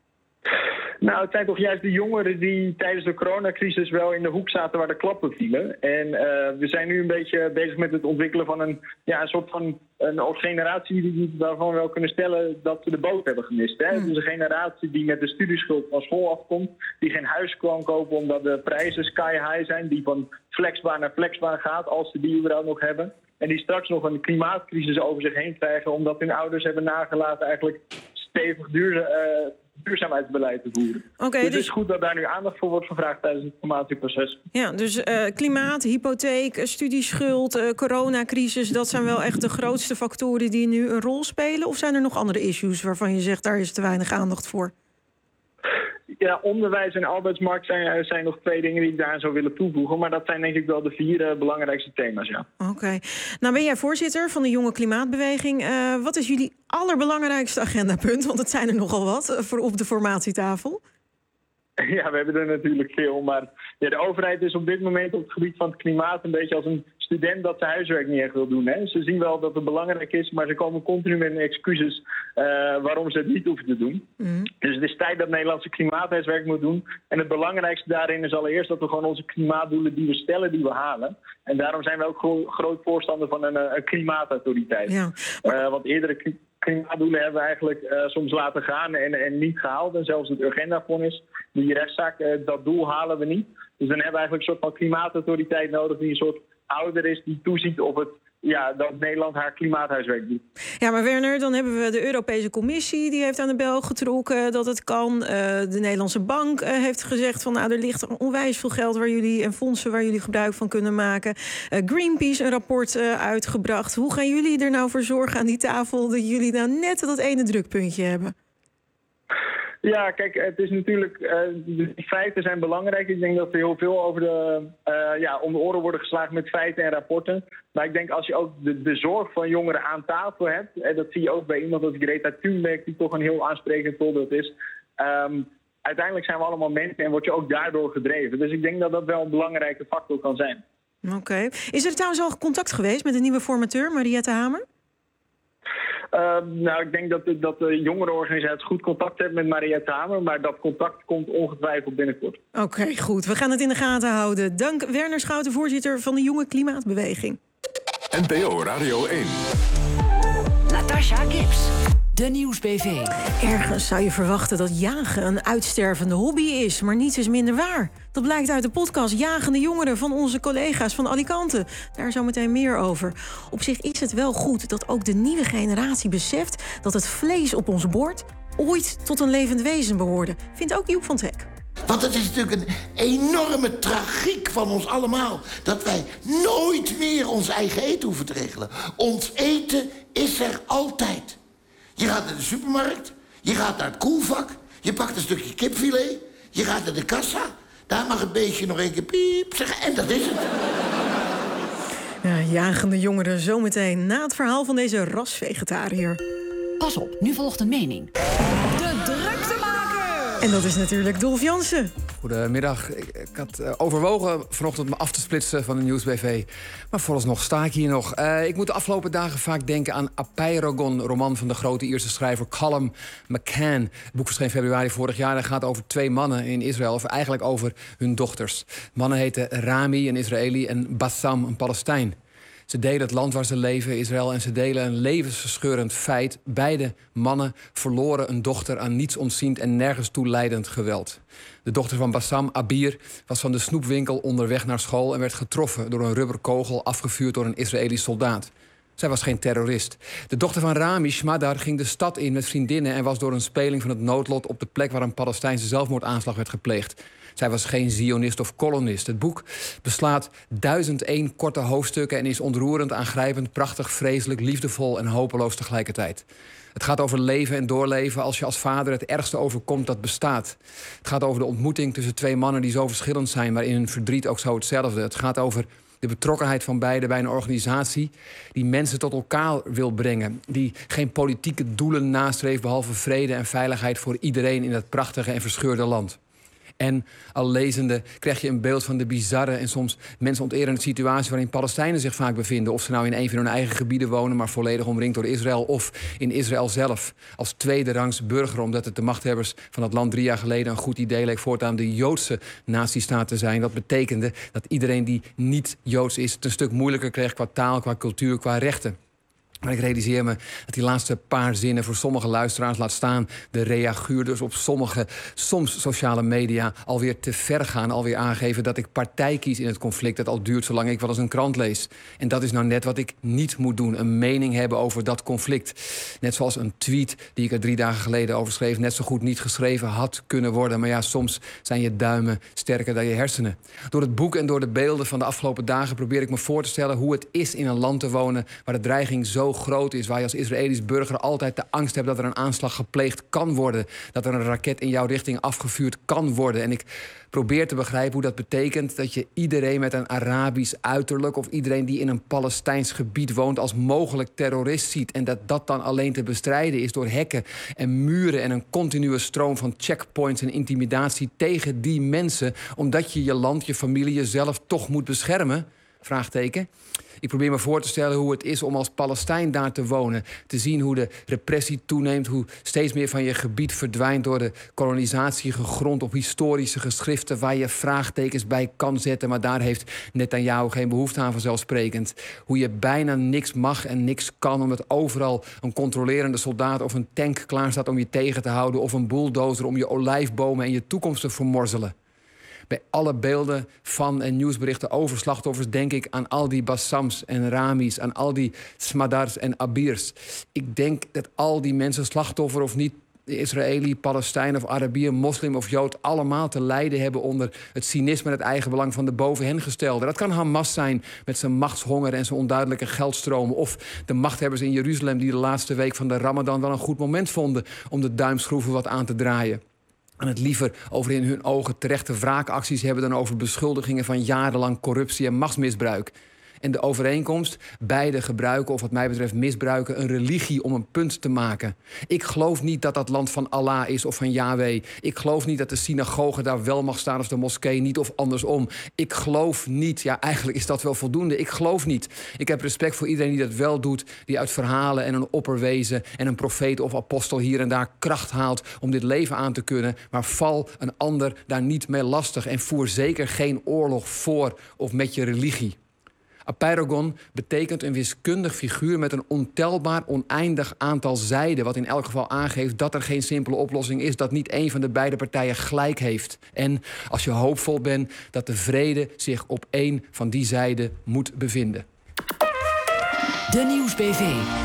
Nou, het zijn toch juist de jongeren die tijdens de coronacrisis wel in de hoek zaten waar de klappen vielen. En uh, we zijn nu een beetje bezig met het ontwikkelen van een, ja, een soort van een generatie waarvan we wel kunnen stellen dat ze de boot hebben gemist. Hè? Mm. Dus een generatie die met de studieschuld van school afkomt, die geen huis kan kopen omdat de prijzen sky high zijn, die van flexbaan naar flexbaan gaat als ze die überhaupt nog hebben. En die straks nog een klimaatcrisis over zich heen krijgen omdat hun ouders hebben nagelaten eigenlijk stevig duurzaam, uh, duurzaamheidsbeleid te voeren. Okay, dus het dus is goed dat daar nu aandacht voor wordt gevraagd tijdens het formatieproces. Ja, dus uh, klimaat, hypotheek, studieschuld, uh, coronacrisis, dat zijn wel echt de grootste factoren die nu een rol spelen? Of zijn er nog andere issues waarvan je zegt daar is te weinig aandacht voor? Ja, onderwijs en arbeidsmarkt zijn, zijn nog twee dingen die ik daar zou willen toevoegen. Maar dat zijn denk ik wel de vier uh, belangrijkste thema's, ja. Oké. Okay. Nou ben jij voorzitter van de Jonge Klimaatbeweging. Uh, wat is jullie allerbelangrijkste agendapunt? Want het zijn er nogal wat uh, voor op de formatietafel. Ja, we hebben er natuurlijk veel. Maar ja, de overheid is op dit moment op het gebied van het klimaat een beetje als een student dat zijn huiswerk niet echt wil doen. Hè. Ze zien wel dat het belangrijk is, maar ze komen continu met excuses uh, waarom ze het niet hoeven te doen. Mm. Dus het is tijd dat Nederlandse klimaathuiswerk moet doen. En het belangrijkste daarin is allereerst dat we gewoon onze klimaatdoelen die we stellen, die we halen. En daarom zijn we ook gro- groot voorstander van een, een klimaatautoriteit. Ja. Uh, want eerdere kli- klimaatdoelen hebben we eigenlijk uh, soms laten gaan en, en niet gehaald. En zelfs het Urgenda-fonds, die rechtszaak, uh, dat doel halen we niet. Dus dan hebben we eigenlijk een soort van klimaatautoriteit nodig die een soort ouder is die toeziet op het, ja, dat Nederland haar klimaathuiswerk doet. Ja, maar Werner, dan hebben we de Europese Commissie die heeft aan de bel getrokken dat het kan. Uh, de Nederlandse Bank uh, heeft gezegd van nou, er ligt onwijs veel geld waar jullie en fondsen waar jullie gebruik van kunnen maken. Uh, Greenpeace een rapport uh, uitgebracht. Hoe gaan jullie er nou voor zorgen aan die tafel dat jullie nou net dat ene drukpuntje hebben? Ja, kijk, het is natuurlijk, uh, de feiten zijn belangrijk. Ik denk dat er heel veel over de, uh, ja, om de oren worden geslagen met feiten en rapporten. Maar ik denk als je ook de, de zorg van jongeren aan tafel hebt, en dat zie je ook bij iemand als Greta Thunberg, die toch een heel aansprekend voorbeeld is. Um, uiteindelijk zijn we allemaal mensen en word je ook daardoor gedreven. Dus ik denk dat dat wel een belangrijke factor kan zijn. Oké. Okay. Is er trouwens al contact geweest met de nieuwe formateur, Mariette Hamer? Uh, nou, ik denk dat de, dat de jongerenorganisatie goed contact heeft met Mariette Hamer, maar dat contact komt ongetwijfeld binnenkort. Oké, okay, goed. We gaan het in de gaten houden. Dank Werner Schouten, voorzitter van de Jonge Klimaatbeweging. N P O Radio één. Natasha Gibbs. De Nieuwsbv. Ergens zou je verwachten dat jagen een uitstervende hobby is, maar niets is minder waar. Dat blijkt uit de podcast Jagende Jongeren van onze collega's van Alicante. Daar zo meteen meer over. Op zich is het wel goed dat ook de nieuwe generatie beseft dat het vlees op ons bord ooit tot een levend wezen behoorde. Vindt ook Joep van het Hek. Want het is natuurlijk een enorme tragiek van ons allemaal... dat wij nooit meer ons eigen eten hoeven te regelen. Ons eten is er altijd. Je gaat naar de supermarkt, je gaat naar het koelvak... je pakt een stukje kipfilet, je gaat naar de kassa... daar mag het beestje nog een keer piep zeggen en dat is het. Ja, jagende jongeren zometeen na het verhaal van deze rasvegetariër. Pas op, nu volgt een mening. De druktemaker! En dat is natuurlijk Dolf Jansen. Goedemiddag. Ik, ik had uh, overwogen vanochtend me af te splitsen van de Nieuwsbv. Maar vooralsnog sta ik hier nog. Uh, ik moet de afgelopen dagen vaak denken aan Apeirogon... roman van de grote Ierse schrijver Colum McCann. Het boek verscheen februari vorig jaar. Het gaat over twee mannen in Israël. Of eigenlijk over hun dochters. Mannen heten Rami, een Israëli, en Bassam, een Palestijn. Ze delen het land waar ze leven, Israël, en ze delen een levensverscheurend feit. Beide mannen verloren een dochter aan niets ontziend en nergens toe leidend geweld. De dochter van Bassam, Abir, was van de snoepwinkel onderweg naar school... en werd getroffen door een rubberkogel afgevuurd door een Israëlisch soldaat. Zij was geen terrorist. De dochter van Rami, Shmadar, ging de stad in met vriendinnen... en was door een speling van het noodlot op de plek waar een Palestijnse zelfmoordaanslag werd gepleegd. Zij was geen zionist of kolonist. Het boek beslaat duizend één korte hoofdstukken... en is ontroerend, aangrijpend, prachtig, vreselijk, liefdevol en hopeloos tegelijkertijd. Het gaat over leven en doorleven als je als vader het ergste overkomt dat bestaat. Het gaat over de ontmoeting tussen twee mannen die zo verschillend zijn... maar in hun verdriet ook zo hetzelfde. Het gaat over de betrokkenheid van beiden bij een organisatie... die mensen tot elkaar wil brengen. Die geen politieke doelen nastreeft... behalve vrede en veiligheid voor iedereen in dat prachtige en verscheurde land. En al lezende krijg je een beeld van de bizarre en soms mensonterende situatie waarin Palestijnen zich vaak bevinden. Of ze nou in een van hun eigen gebieden wonen, maar volledig omringd door Israël. Of in Israël zelf als tweederangs burger, omdat het de machthebbers van het land drie jaar geleden een goed idee leek voortaan de Joodse nazistaat te zijn. Dat betekende dat iedereen die niet Joods is het een stuk moeilijker kreeg qua taal, qua cultuur, qua rechten. Maar ik realiseer me dat die laatste paar zinnen voor sommige luisteraars, laat staan de reaguurders op sommige, soms sociale media, alweer te ver gaan. Alweer aangeven dat ik partij kies in het conflict dat al duurt zolang ik wel eens een krant lees. En dat is nou net wat ik niet moet doen. Een mening hebben over dat conflict. Net zoals een tweet die ik er drie dagen geleden over schreef net zo goed niet geschreven had kunnen worden. Maar ja, soms zijn je duimen sterker dan je hersenen. Door het boek en door de beelden van de afgelopen dagen probeer ik me voor te stellen hoe het is in een land te wonen waar de dreiging zo groot is, waar je als Israëlisch burger altijd de angst hebt dat er een aanslag gepleegd kan worden, dat er een raket in jouw richting afgevuurd kan worden. En ik probeer te begrijpen hoe dat betekent dat je iedereen met een Arabisch uiterlijk of iedereen die in een Palestijns gebied woont als mogelijk terrorist ziet en dat dat dan alleen te bestrijden is door hekken en muren en een continue stroom van checkpoints en intimidatie tegen die mensen, omdat je je land, je familie, jezelf toch moet beschermen? Vraagteken. Ik probeer me voor te stellen hoe het is om als Palestijn daar te wonen. Te zien hoe de repressie toeneemt, hoe steeds meer van je gebied verdwijnt door de kolonisatie gegrond op historische geschriften waar je vraagtekens bij kan zetten. Maar daar heeft Netanyahu geen behoefte aan vanzelfsprekend. Hoe je bijna niks mag en niks kan omdat overal een controlerende soldaat of een tank klaar staat om je tegen te houden of een bulldozer om je olijfbomen en je toekomst te vermorzelen. Bij alle beelden van en nieuwsberichten over slachtoffers denk ik aan al die Bassams en Ramis, aan al die Smadars en Abirs. Ik denk dat al die mensen, slachtoffer of niet, Israëli, Palestijn of Arabier, moslim of Jood, allemaal te lijden hebben onder het cynisme en het eigen belang van de boven hen gestelden. Dat kan Hamas zijn met zijn machtshonger en zijn onduidelijke geldstromen. Of de machthebbers in Jeruzalem die de laatste week van de Ramadan wel een goed moment vonden om de duimschroeven wat aan te draaien. En het liever over in hun ogen terechte wraakacties hebben dan over beschuldigingen van jarenlang corruptie en machtsmisbruik. En de overeenkomst, beide gebruiken, of wat mij betreft misbruiken, een religie om een punt te maken. Ik geloof niet dat dat land van Allah is of van Yahweh. Ik geloof niet dat de synagoge daar wel mag staan of de moskee niet of andersom. Ik geloof niet, ja eigenlijk is dat wel voldoende, ik geloof niet. Ik heb respect voor iedereen die dat wel doet, die uit verhalen en een opperwezen en een profeet of apostel hier en daar kracht haalt om dit leven aan te kunnen. Maar val een ander daar niet mee lastig en voer zeker geen oorlog voor of met je religie. Apeirogon betekent een wiskundig figuur met een ontelbaar oneindig aantal zijden, wat in elk geval aangeeft dat er geen simpele oplossing is, dat niet één van de beide partijen gelijk heeft. En als je hoopvol bent, dat de vrede zich op één van die zijden moet bevinden. De Nieuwsbv.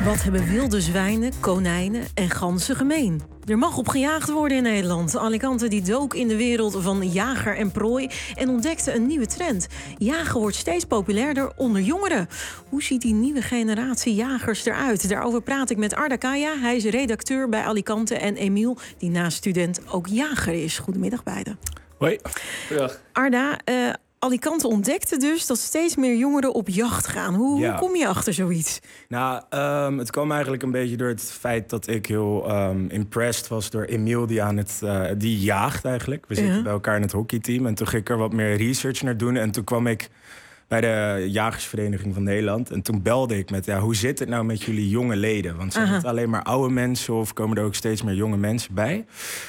Wat hebben wilde zwijnen, konijnen en ganzen gemeen? Er mag op gejaagd worden in Nederland. Alicante die dook in de wereld van jager en prooi en ontdekte een nieuwe trend. Jagen wordt steeds populairder onder jongeren. Hoe ziet die nieuwe generatie jagers eruit? Daarover praat ik met Arda Kaya. Hij is redacteur bij Alicante. En Emiel, die naast student ook jager is. Goedemiddag beiden. Hoi. Goedendag. Arda, uh, Alicante ontdekte dus dat steeds meer jongeren op jacht gaan. Hoe, ja. hoe kom je achter zoiets? Nou, um, het kwam eigenlijk een beetje door het feit dat ik heel um, impressed was door Emiel die aan het uh, die jaagt eigenlijk. We zitten uh-huh. bij elkaar in het hockeyteam en toen ging ik er wat meer research naar doen en toen kwam ik bij de Jagersvereniging van Nederland en toen belde ik met ja, hoe zit het nou met jullie jonge leden? Want zijn uh-huh. het alleen maar oude mensen of komen er ook steeds meer jonge mensen bij?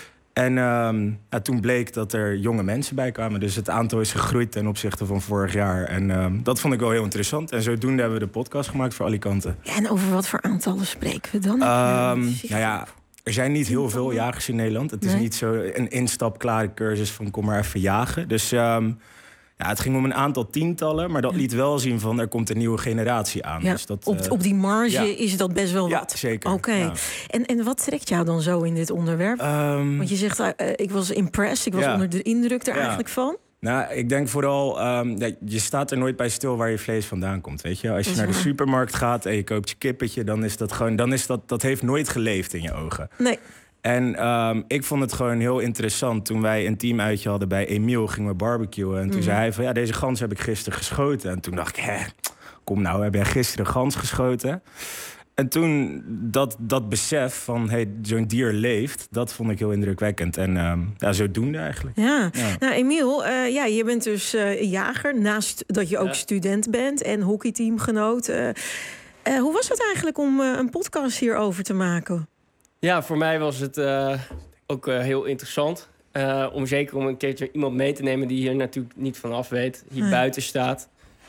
En um, ja, toen bleek dat er jonge mensen bij kwamen. Dus het aantal is gegroeid ten opzichte van vorig jaar. En um, dat vond ik wel heel interessant. En zodoende hebben we de podcast gemaakt voor Alicante. Ja, en over wat voor aantallen spreken we dan? Um, nou ja, er zijn niet heel veel jagers in Nederland. Het is nee? niet zo een instapklare cursus van kom maar even jagen. Dus um, ja, het ging om een aantal tientallen. Maar dat ja. liet wel zien van er komt een nieuwe generatie aan. Ja, dus dat, op, uh, op die marge ja. is dat best wel ja, wat. Zeker. Oké. Okay. Ja. En, en wat trekt jou dan zo in dit onderwerp? Um, Want je zegt, uh, ik was impressed. Ik was ja. onder de indruk er ja. eigenlijk van. Nou, ik denk vooral, um, ja, je staat er nooit bij stil waar je vlees vandaan komt, weet je. Als je naar de supermarkt gaat en je koopt je kippetje, dan is dat gewoon, dan is dat, dat heeft nooit geleefd in je ogen. Nee. En um, ik vond het gewoon heel interessant. Toen wij een teamuitje hadden bij Emiel, gingen we barbecuen. En toen mm. zei hij van, ja, deze gans heb ik gisteren geschoten. En toen dacht ik, hè, kom nou, heb jij gisteren gans geschoten? En toen dat, dat besef van, hey, zo'n dier leeft, dat vond ik heel indrukwekkend. En um, ja, zodoende eigenlijk. Ja, ja. Nou Emiel, uh, ja, je bent dus uh, jager, naast dat je ook ja. student bent en hockeyteamgenoot. Uh, uh, hoe was het eigenlijk om uh, een podcast hierover te maken? Ja, voor mij was het uh, ook uh, heel interessant. Uh, om zeker om een keertje iemand mee te nemen die hier natuurlijk niet van af weet. Hier ja. buiten staat.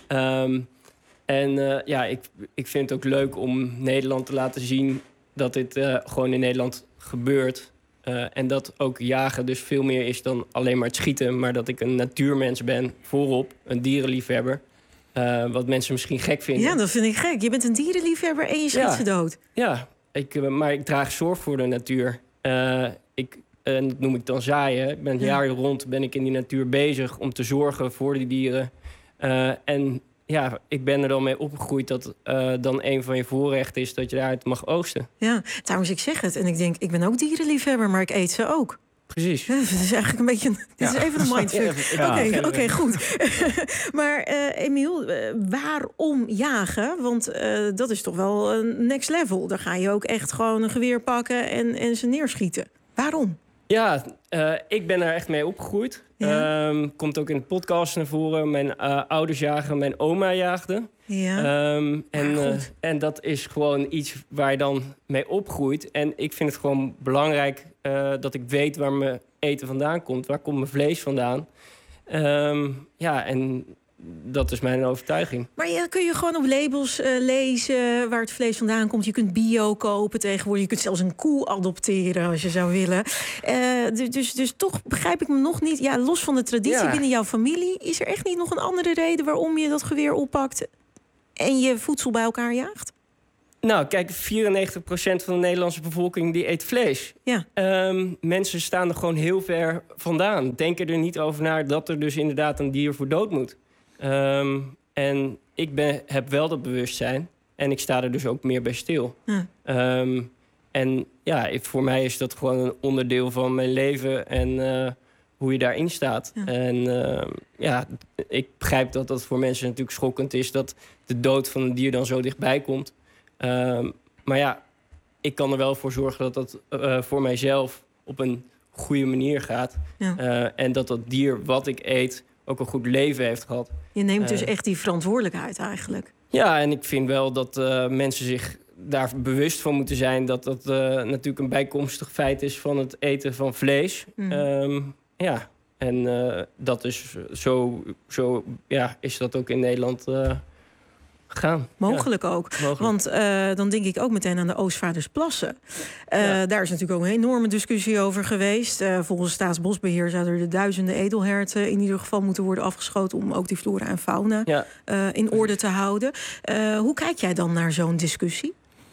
Um, en uh, ja, ik, ik vind het ook leuk om Nederland te laten zien dat dit uh, gewoon in Nederland gebeurt. Uh, en dat ook jagen dus veel meer is dan alleen maar het schieten. Maar dat ik een natuurmens ben voorop, een dierenliefhebber. Uh, wat mensen misschien gek vinden. Ja, dat vind ik gek. Je bent een dierenliefhebber en je schiet ja. ze dood. Ja, ik, maar ik draag zorg voor de natuur. Uh, ik, en dat noem ik dan zaaien. Ik ben het jaar rond ben ik in die natuur bezig om te zorgen voor die dieren. Uh, en ja, ik ben er dan mee opgegroeid dat uh, dan een van je voorrechten is dat je daaruit mag oogsten. Ja, trouwens, ik zeg het en ik denk, ik ben ook dierenliefhebber, maar ik eet ze ook. Precies. Ja, het is eigenlijk een beetje. Dit ja. is even een mindfuck. Ja, Oké, okay, okay, goed. Maar uh, Emiel, uh, waarom jagen? Want uh, dat is toch wel een next level. Daar ga je ook echt gewoon een geweer pakken en, en ze neerschieten. Waarom? Ja, uh, ik ben er echt mee opgegroeid. Ja. Um, komt ook in de podcast naar voren. Mijn uh, ouders jagen, mijn oma jaagde. Ja. Um, en, uh, en dat is gewoon iets waar je dan mee opgroeit. En ik vind het gewoon belangrijk uh, dat ik weet waar mijn eten vandaan komt. Waar komt mijn vlees vandaan? Um, ja, en dat is mijn overtuiging. Maar ja, kun je gewoon op labels uh, lezen waar het vlees vandaan komt. Je kunt bio kopen tegenwoordig. Je kunt zelfs een koe adopteren als je zou willen. Uh, dus, dus toch begrijp ik me nog niet. Ja, los van de traditie ja. binnen jouw familie, is er echt niet nog een andere reden waarom je dat geweer oppakt en je voedsel bij elkaar jaagt? Nou, kijk, vierennegentig procent van de Nederlandse bevolking die eet vlees. Ja. Um, mensen staan er gewoon heel ver vandaan. Denken er niet over na dat er dus inderdaad een dier voor dood moet. Um, en ik ben, heb wel dat bewustzijn. En ik sta er dus ook meer bij stil. Ja. Um, en ja, voor mij is dat gewoon een onderdeel van mijn leven. En uh, hoe je daarin staat. Ja. En uh, ja, ik begrijp dat dat voor mensen natuurlijk schokkend is. Dat de dood van een dier dan zo dichtbij komt. Um, maar ja, ik kan er wel voor zorgen dat dat uh, voor mijzelf op een goede manier gaat. Ja. Uh, en dat dat dier wat ik eet ook een goed leven heeft gehad. Je neemt dus uh, echt die verantwoordelijkheid eigenlijk. Ja, en ik vind wel dat uh, mensen zich daar bewust van moeten zijn dat dat uh, natuurlijk een bijkomstig feit is van het eten van vlees. Mm. Um, ja, en uh, dat is zo, zo ja, is dat ook in Nederland uh, gegaan. Mogelijk ja. ook. Mogelijk. Want uh, dan denk ik ook meteen aan de Oostvaardersplassen. Uh, ja. Daar is natuurlijk ook een enorme discussie over geweest. Uh, volgens Staatsbosbeheer zouden er de duizenden edelherten in ieder geval moeten worden afgeschoten om ook die flora en fauna ja. uh, in orde te houden. Uh, hoe kijk jij dan naar zo'n discussie?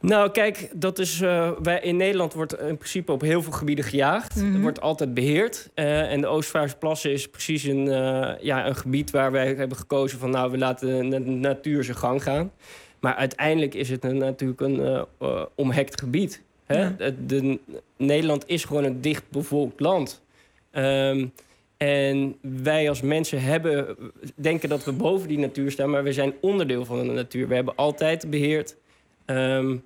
Nou, kijk, dat is, uh, wij, in Nederland wordt in principe op heel veel gebieden gejaagd. Mm-hmm. Er wordt altijd beheerd. Uh, en de Oostvaarse Plassen is precies een, uh, ja, een gebied waar wij hebben gekozen van... nou, we laten de natuur zijn gang gaan. Maar uiteindelijk is het een, natuurlijk een uh, uh, omhekt gebied. Hè? Ja. De, de, Nederland is gewoon een dichtbevolkt land. Um, en wij als mensen hebben, denken dat we boven die natuur staan... maar we zijn onderdeel van de natuur. We hebben altijd beheerd... Um,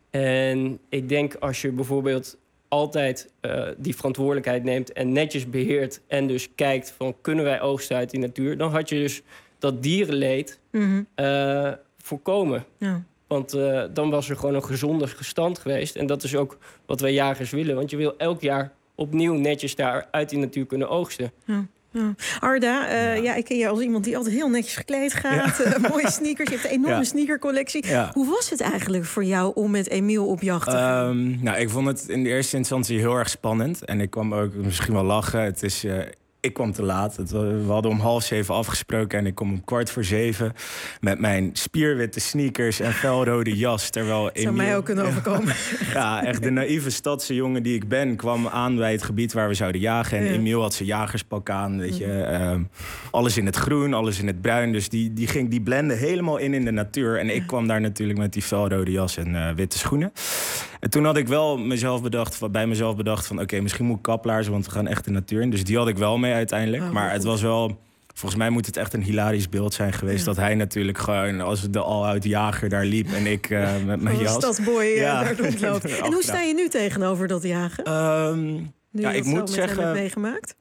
En ik denk als je bijvoorbeeld altijd uh, die verantwoordelijkheid neemt... en netjes beheert en dus kijkt van kunnen wij oogsten uit die natuur... dan had je dus dat dierenleed mm-hmm. uh, voorkomen. Ja. Want uh, dan was er gewoon een gezonde stand geweest. En dat is ook wat wij jagers willen. Want je wil elk jaar opnieuw netjes daar uit die natuur kunnen oogsten. Ja. Ja. Arda, uh, ja. ja, ik ken je als iemand die altijd heel netjes gekleed gaat. Ja. Uh, mooie sneakers, je hebt een enorme ja. sneakercollectie. Ja. Hoe was het eigenlijk voor jou om met Emiel op jacht te gaan? Um, nou, ik vond het in de eerste instantie heel erg spannend. En ik kwam ook misschien wel lachen. Het is... Uh, Ik kwam te laat. Het, we hadden om half zeven afgesproken en ik kom om kwart voor zeven... met mijn spierwitte sneakers en felrode jas. Terwijl Emiel... Zou mij ook kunnen overkomen. Ja, echt de naïeve stadse jongen die ik ben... kwam aan bij het gebied waar we zouden jagen. En ja. Emiel had zijn jagerspak aan, weet je. Um, alles in het groen, alles in het bruin. Dus die, die, ging, die blende helemaal in in de natuur. En ik kwam daar natuurlijk met die felrode jas en uh, witte schoenen. En toen had ik wel mezelf bedacht, bij mezelf bedacht van... oké, okay, misschien moet ik kaplaarzen, want we gaan echt de natuur in. Dus die had ik wel mee uiteindelijk. Oh, maar het was wel... Volgens mij moet het echt een hilarisch beeld zijn geweest... Ja. dat hij natuurlijk gewoon als de all-out jager daar liep... en ik uh, met mijn jas. Als stadsboy uh, ja. daar rondloopt. En hoe sta je nu tegenover dat jagen? Um, nu ja, je ik dat moet zo zeggen... met hem hebt meegemaakt?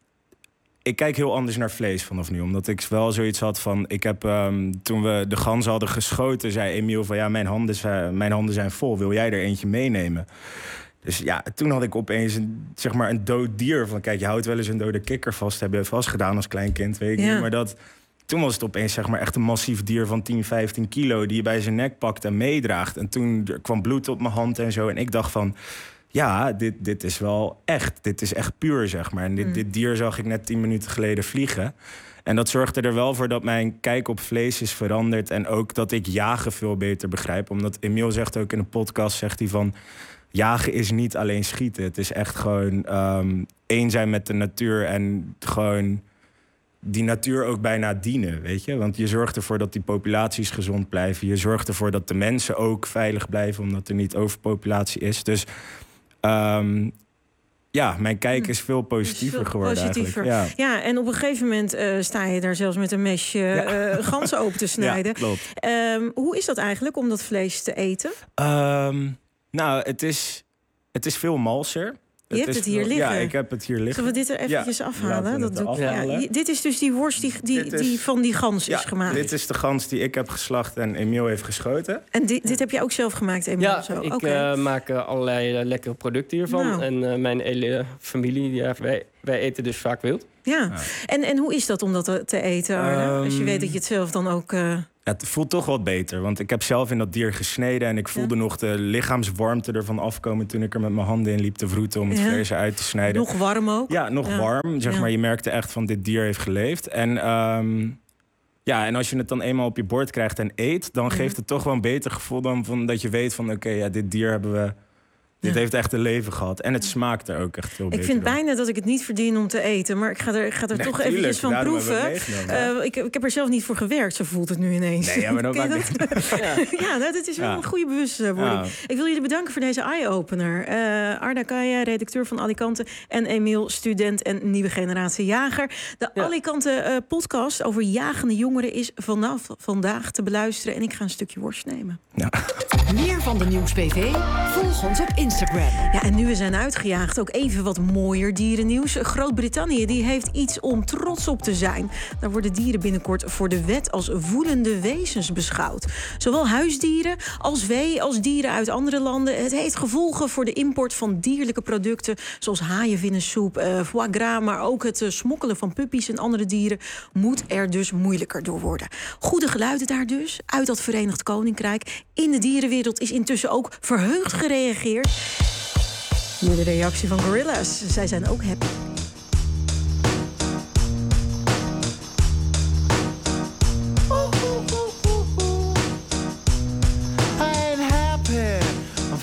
Ik kijk heel anders naar vlees vanaf nu. Omdat ik wel zoiets had van... Ik heb, um, toen we de ganzen hadden geschoten, zei Emiel van... ja, mijn handen, zijn, mijn handen zijn vol. Wil jij er eentje meenemen? Dus ja, toen had ik opeens een, zeg maar een dood dier. Van kijk, je houdt wel eens een dode kikker vast. Heb je vast gedaan als klein kind, weet ik ja. niet. Maar dat, toen was het opeens zeg maar echt een massief dier van tien, vijftien kilo... die je bij zijn nek pakt en meedraagt. En toen er kwam bloed op mijn hand en zo. En ik dacht van... ja, dit, dit is wel echt. Dit is echt puur, zeg maar. En dit, mm. dit dier zag ik net tien minuten geleden vliegen. En dat zorgde er wel voor dat mijn kijk op vlees is veranderd. En ook dat ik jagen veel beter begrijp. Omdat Emiel zegt ook in een podcast, zegt hij van... jagen is niet alleen schieten. Het is echt gewoon um, één zijn met de natuur en gewoon die natuur ook bijna dienen, weet je. Want je zorgt ervoor dat die populaties gezond blijven. Je zorgt ervoor dat de mensen ook veilig blijven, omdat er niet overpopulatie is. Dus um, ja, mijn kijk is veel positiever veel geworden positiever. eigenlijk. Ja. ja, en op een gegeven moment uh, sta je daar zelfs met een mesje ja. uh, ganzen open te snijden. Ja, klopt. Um, hoe is dat eigenlijk om dat vlees te eten? Um, nou, het is, het is veel malser. Je hebt het, het hier liggen. Ja, ik heb het hier liggen. Zullen we dit er eventjes ja, afhalen? Dat doe afhalen. Ja, dit is dus die worst die, die, is, die van die gans ja, is gemaakt. Dit is de gans die ik heb geslacht en Emiel heeft geschoten. En dit, dit heb je ook zelf gemaakt, Emiel? Ja, zo? ik okay. uh, maak uh, allerlei uh, lekkere producten hiervan. Nou. En uh, mijn hele familie, ja, wij, wij eten dus vaak wild. Ja, ja. En, en hoe is dat om dat te, te eten, Arne? Um, Als je weet dat je het zelf dan ook... Uh... Ja, het voelt toch wat beter, want ik heb zelf in dat dier gesneden... en ik voelde ja. nog de lichaamswarmte ervan afkomen... toen ik er met mijn handen in liep te vroeten om het ja. vlees eruit te snijden. Nog warm ook? Ja, nog ja. warm. Zeg ja. maar, je merkte echt van dit dier heeft geleefd. En, um, ja, en als je het dan eenmaal op je bord krijgt en eet... dan ja. geeft het toch wel een beter gevoel dan van dat je weet van... oké, okay, ja, dit dier hebben we... Dit ja. heeft echt een leven gehad. En het smaakt er ook echt veel ik beter. Ik vind bijna dan. dat ik het niet verdien om te eten. Maar ik ga er, ik ga er nee, toch tuurlijk, eventjes van proeven. Uh, ik, ik heb er zelf niet voor gewerkt. Zo voelt het nu ineens. Nee, ja, maar dat maakt niet. ja, ja nou, dat is wel ja. een goede bewustwording. Ja. Ik wil jullie bedanken voor deze eye-opener. Uh, Arda Kaya, redacteur van Alicante. En Emiel, student en nieuwe generatie jager. De ja. Alicante uh, podcast over jagende jongeren is vanaf vandaag te beluisteren. En ik ga een stukje worst nemen. Ja. Meer van de Nieuws B V? Volg ons op Instagram. Ja, en nu we zijn uitgejaagd, ook even wat mooier dierennieuws. Groot-Brittannië die heeft iets om trots op te zijn. Daar worden dieren binnenkort voor de wet als voelende wezens beschouwd. Zowel huisdieren als vee als dieren uit andere landen. Het heeft gevolgen voor de import van dierlijke producten... zoals haaienvinnensoep, uh, foie gras... maar ook het uh, smokkelen van puppies en andere dieren... moet er dus moeilijker door worden. Goede geluiden daar dus, uit dat Verenigd Koninkrijk. In de dierenwereld is intussen ook verheugd gereageerd. Hier de reactie van Gorillaz. Zij zijn ook happy. I ain't happy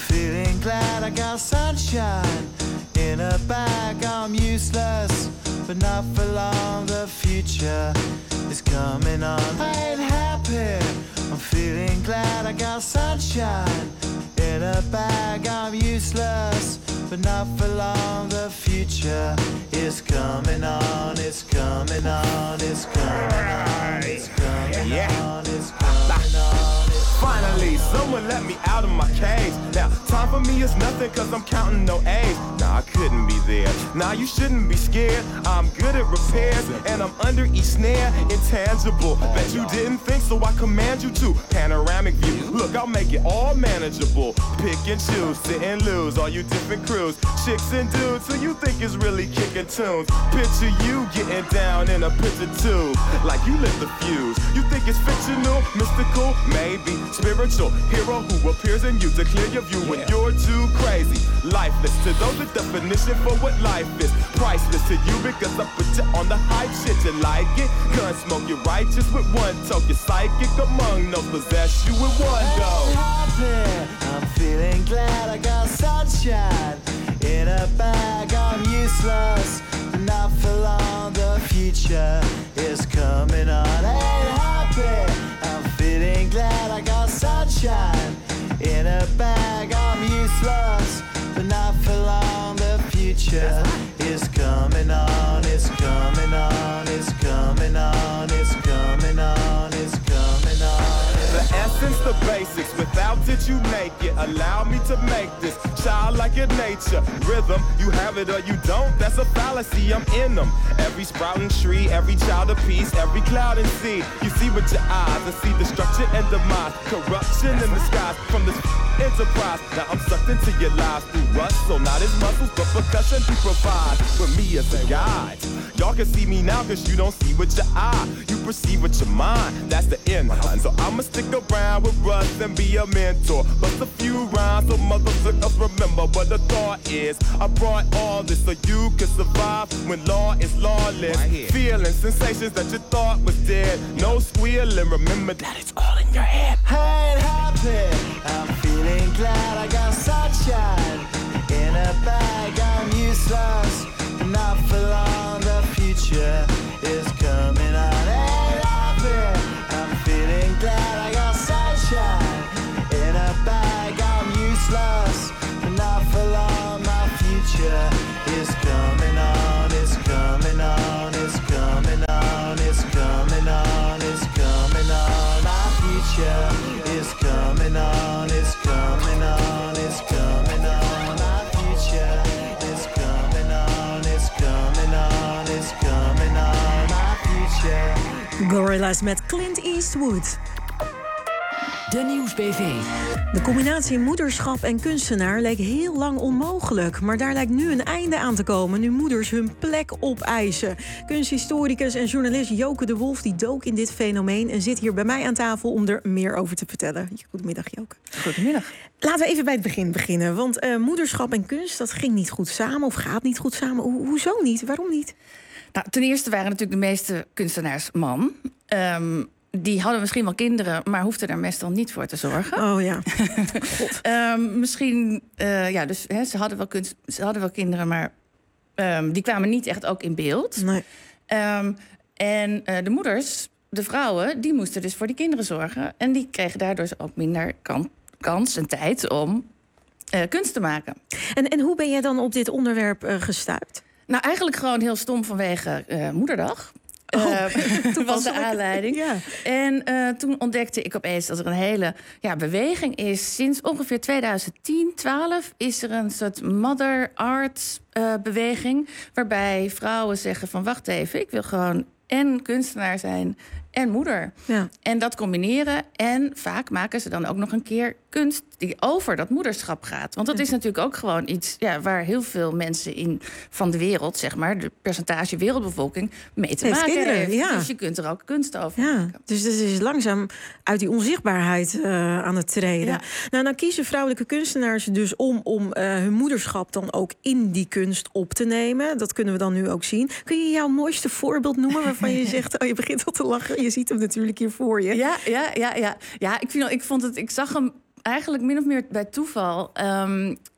got sunshine in a bag. I'm useless, but not for long. The future is coming on. I ain't happy, I'm feeling glad. I got sunshine in a bag. I'm useless, but not for long. The future is coming on. It's coming on. It's coming on. It's coming on. It's coming on. Finally, someone let me out of my cage. Now, time for me is nothing cause I'm counting no A's. Nah, I couldn't be there. Nah, you shouldn't be scared. I'm good at repairs and I'm under each snare. Intangible, bet you didn't think, so I command you to. Panoramic view, look, I'll make it all manageable. Pick and choose, sit and lose, all you different crews. Chicks and dudes who you think is really kicking tunes. Picture you getting down in a picture tube, like you lit the fuse. You think it's fictional, mystical, maybe. Spiritual hero who appears in you to clear your view when you're too crazy. Lifeless to those, the definition for what life is. Priceless to you because I put you on the hype shit. You like it? Gun smoke, you're righteous with one toke. You're psychic among no possess you with one go. I'm happy, I'm feeling glad. I got sunshine in a bag. I'm useless, but not for long. The future is coming on. I ain't happy, I'm feeling glad. I got sunshine in a bag. I'm useless, but not for long. The future is coming on. It's coming on. It's coming on. It's coming on. It's coming on. The essence, the basics, without it you make it. Allow me to make this childlike in nature. Rhythm, you have it or you don't, that's a fallacy, I'm in them. Every sprouting tree, every child of peace, every cloud and sea. You see with your eyes and see destruction and demise. Corruption in the skies from this enterprise. Now I'm sucked into your lives through rust, so not as muscles, but percussion to provide for me as a guide. Y'all can see me now cause you don't see with your eye. You perceive with your mind, that's the end. And so I'ma stick around with Russ and be a mentor. Bust a few rhymes so motherfuckers remember what the thought is. I brought all this so you can survive when law is lawless. Right, feeling sensations that you thought was dead. No squealing, remember that it's all in your head. I ain't happy, I'm feeling glad. I got sunshine in a bag. I'm useless, not for long. The future is coming on. I ain't happy, I'm feeling glad. I got sunshine in a bag. I'm useless, but not for long. My future is coming on. It's coming on. It's coming on. It's coming on. It's coming on. My future is coming on. It's coming on. It's coming on. My future is coming on. It's coming on. It's coming on. My future. Gorillaz met Clint Eastwood. De Nieuwsbv. De combinatie moederschap en kunstenaar leek heel lang onmogelijk. Maar daar lijkt nu een einde aan te komen, nu moeders hun plek opeisen. Kunsthistoricus en journalist Joke de Wolf die dook in dit fenomeen en zit hier bij mij aan tafel om er meer over te vertellen. Goedemiddag, Joke. Goedemiddag. Laten we even bij het begin beginnen. Want uh, moederschap en kunst, dat ging niet goed samen of gaat niet goed samen. Ho- hoezo niet? Waarom niet? Nou, ten eerste waren natuurlijk de meeste kunstenaars man. Um, Die hadden misschien wel kinderen, maar hoefden daar meestal niet voor te zorgen. Oh ja. um, misschien, uh, ja, dus he, ze, hadden wel kunst, ze hadden wel kinderen, maar um, die kwamen niet echt ook in beeld. Nee. Um, en uh, de moeders, de vrouwen, die moesten dus voor die kinderen zorgen. En die kregen daardoor ook minder kan, kans en tijd om uh, kunst te maken. En, en hoe ben jij dan op dit onderwerp uh, gestuurd? Nou, eigenlijk gewoon heel stom vanwege uh, Moederdag. Oh, uh, toen was de aanleiding. Ja. En uh, toen ontdekte ik opeens dat er een hele ja, beweging is. Sinds ongeveer twintig tien, twaalf is er een soort mother art uh, beweging. Waarbij vrouwen zeggen van wacht even, ik wil gewoon en kunstenaar zijn en moeder. Ja. En dat combineren. En vaak maken ze dan ook nog een keer kunst die over dat moederschap gaat. Want dat is natuurlijk ook gewoon iets ja, waar heel veel mensen in van de wereld, zeg maar, de percentage wereldbevolking, mee te heeft maken kinderen, heeft. ja. Dus je kunt er ook kunst over ja, maken. Dus het is langzaam uit die onzichtbaarheid uh, aan het treden. Ja. Nou, nou kiezen vrouwelijke kunstenaars dus om, om uh, hun moederschap dan ook in die kunst op te nemen. Dat kunnen we dan nu ook zien. Kun je jouw mooiste voorbeeld noemen waarvan je zegt, oh, je begint al te lachen. Je ziet hem natuurlijk hier voor je. Ja, ja, ja, ja. ja ik, vind, ik vond het, ik zag hem eigenlijk min of meer bij toeval. Um,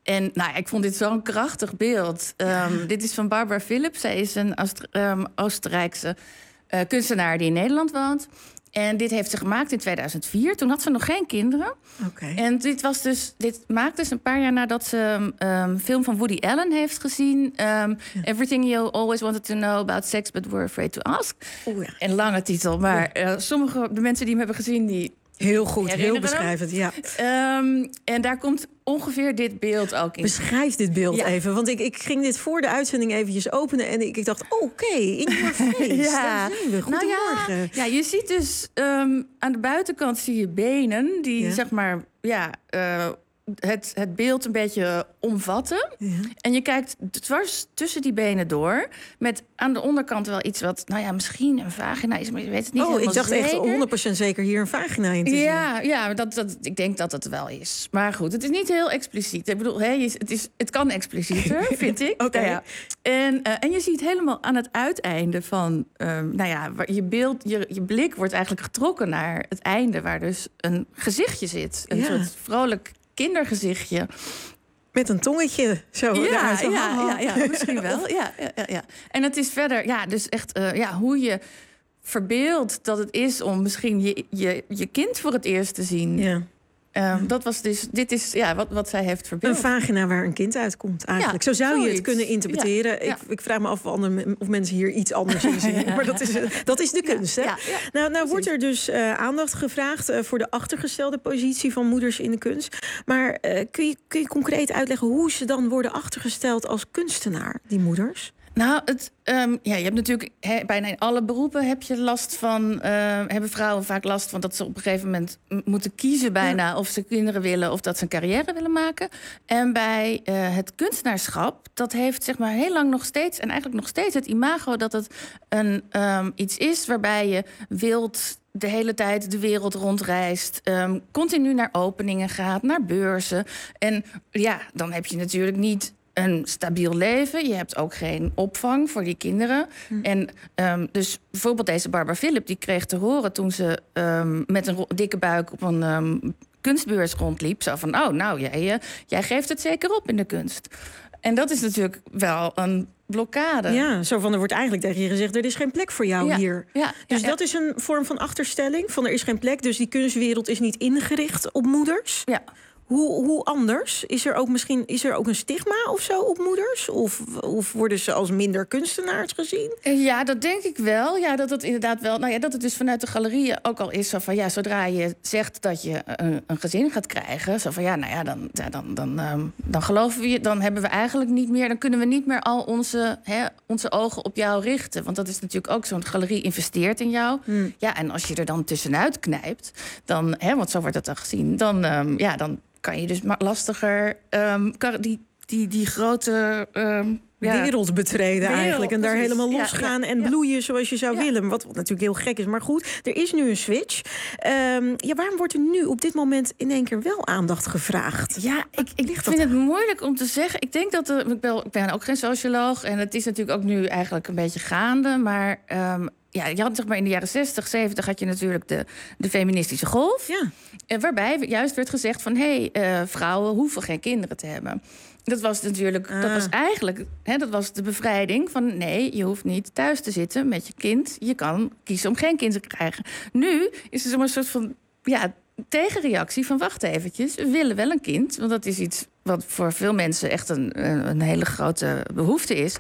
En nou ja, ik vond dit zo'n krachtig beeld. Um, dit is van Barbara Philips. Zij is een Oost- um, Oostenrijkse uh, kunstenaar die in Nederland woont. En dit heeft ze gemaakt in tweeduizend vier. Toen had ze nog geen kinderen. Okay. En dit, was dus, dit maakte ze een paar jaar nadat ze een um, film van Woody Allen heeft gezien. Um, ja. Everything You Always Wanted to Know About Sex But Were Afraid to Ask. Oh, ja. Een lange titel, maar uh, sommige de mensen die hem hebben gezien... die heel goed, heel beschrijvend, ja. Um, en daar komt ongeveer dit beeld ook in. Beschrijf dit beeld ja. even, want ik, ik ging dit voor de uitzending eventjes openen... en ik, ik dacht, oké, okay, in your face, ja. daar zijn we. Goedemorgen. Nou ja, ja, je ziet dus um, aan de buitenkant zie je benen... die ja. zeg maar, ja... Uh, Het, het beeld een beetje omvatten. Ja. En je kijkt dwars tussen die benen door... met aan de onderkant wel iets wat... nou ja, misschien een vagina is, maar je weet het niet oh, helemaal ik dacht zeker. echt honderd procent zeker hier een vagina in te zien. Ja, ja dat, dat, ik denk dat het wel is. Maar goed, het is niet heel expliciet. Ik bedoel, hey, het, is, het kan explicieter, vind ik. Oké. Nou ja. en, uh, en je ziet helemaal aan het uiteinde van... Um, nou ja, je, beeld, je, je blik wordt eigenlijk getrokken naar het einde... waar dus een gezichtje zit. Een ja. soort vrolijk... kindergezichtje. Met een tongetje zo. Ja, ja, ja, ja, misschien wel. Ja, ja, ja, ja. En het is verder, ja, dus echt uh, ja, hoe je verbeeldt dat het is om misschien je, je, je kind voor het eerst te zien. Ja. Um, dat was dus, dit is ja, wat, wat zij heeft verbeeld. Een vagina waar een kind uitkomt, eigenlijk. Ja, Zo zou zoiets. je het kunnen interpreteren. Ja, ja. Ik, ik vraag me af of, andere, of mensen hier iets anders in zien. Ja. Maar dat is, dat is de kunst, hè? Ja, ja, nou, nou wordt er dus uh, aandacht gevraagd... Uh, voor de achtergestelde positie van moeders in de kunst. Maar uh, kun, je, kun je concreet uitleggen hoe ze dan worden achtergesteld als kunstenaar, die moeders? Nou, het, um, ja, je hebt natuurlijk he, bijna in alle beroepen heb je last van, uh, hebben vrouwen vaak last van dat ze op een gegeven moment m- moeten kiezen bijna ja. of ze kinderen willen of dat ze een carrière willen maken. En bij uh, het kunstenaarschap, dat heeft zeg maar heel lang nog steeds en eigenlijk nog steeds het imago dat het een um, iets is waarbij je wilt de hele tijd de wereld rondreist, um, continu naar openingen gaat, naar beurzen. En ja, dan heb je natuurlijk niet een stabiel leven. Je hebt ook geen opvang voor die kinderen. Hm. En um, dus bijvoorbeeld deze Barbara Philips... die kreeg te horen toen ze um, met een dikke buik op een um, kunstbeurs rondliep. Zo van, oh, nou, jij, uh, jij geeft het zeker op in de kunst. En dat is natuurlijk wel een blokkade. Ja, zo van, er wordt eigenlijk tegen je gezegd... er is geen plek voor jou ja, hier. Ja, dus ja, dat ja. is een vorm van achterstelling. Van, er is geen plek, dus die kunstwereld is niet ingericht op moeders. Ja. Hoe, hoe anders? Is er ook misschien is er ook een stigma of zo op moeders? Of, of worden ze als minder kunstenaars gezien? Ja, dat denk ik wel. Ja, dat het inderdaad wel. Nou ja, dat het dus vanuit de galerieën ook al is zo van ja, zodra je zegt dat je een, een gezin gaat krijgen, zo van ja, nou ja, dan, ja, dan, dan, um, dan geloven we je, dan hebben we eigenlijk niet meer, dan kunnen we niet meer al onze, hè, onze ogen op jou richten. Want dat is natuurlijk ook zo'n galerie investeert in jou. Hmm. Ja, en als je er dan tussenuit knijpt, dan, hè, want zo wordt dat dan gezien, dan, um, ja, dan kan je dus lastiger um, die, die, die grote um, ja, wereld betreden wereld, eigenlijk. En daar precies. helemaal losgaan ja, ja, en ja. bloeien zoals je zou ja. willen. Wat natuurlijk heel gek is. Maar goed, er is nu een switch. Um, ja, waarom wordt er nu op dit moment in één keer wel aandacht gevraagd? Ja, ik, ik vind dat... het moeilijk om te zeggen. Ik denk dat er, ik, ben, ik ben ook geen socioloog. En het is natuurlijk ook nu eigenlijk een beetje gaande. Maar um, ja, je had zeg maar in de jaren zestig, zeventig had je natuurlijk de, de feministische golf. Ja. Waarbij juist werd gezegd van hé, hey, uh, vrouwen hoeven geen kinderen te hebben. Dat was natuurlijk, ah. dat was eigenlijk, hè, dat was de bevrijding van nee, je hoeft niet thuis te zitten met je kind. Je kan kiezen om geen kind te krijgen. Nu is er zo'n soort van ja, tegenreactie van wacht eventjes, we willen wel een kind. Want dat is iets wat voor veel mensen echt een, een hele grote behoefte is.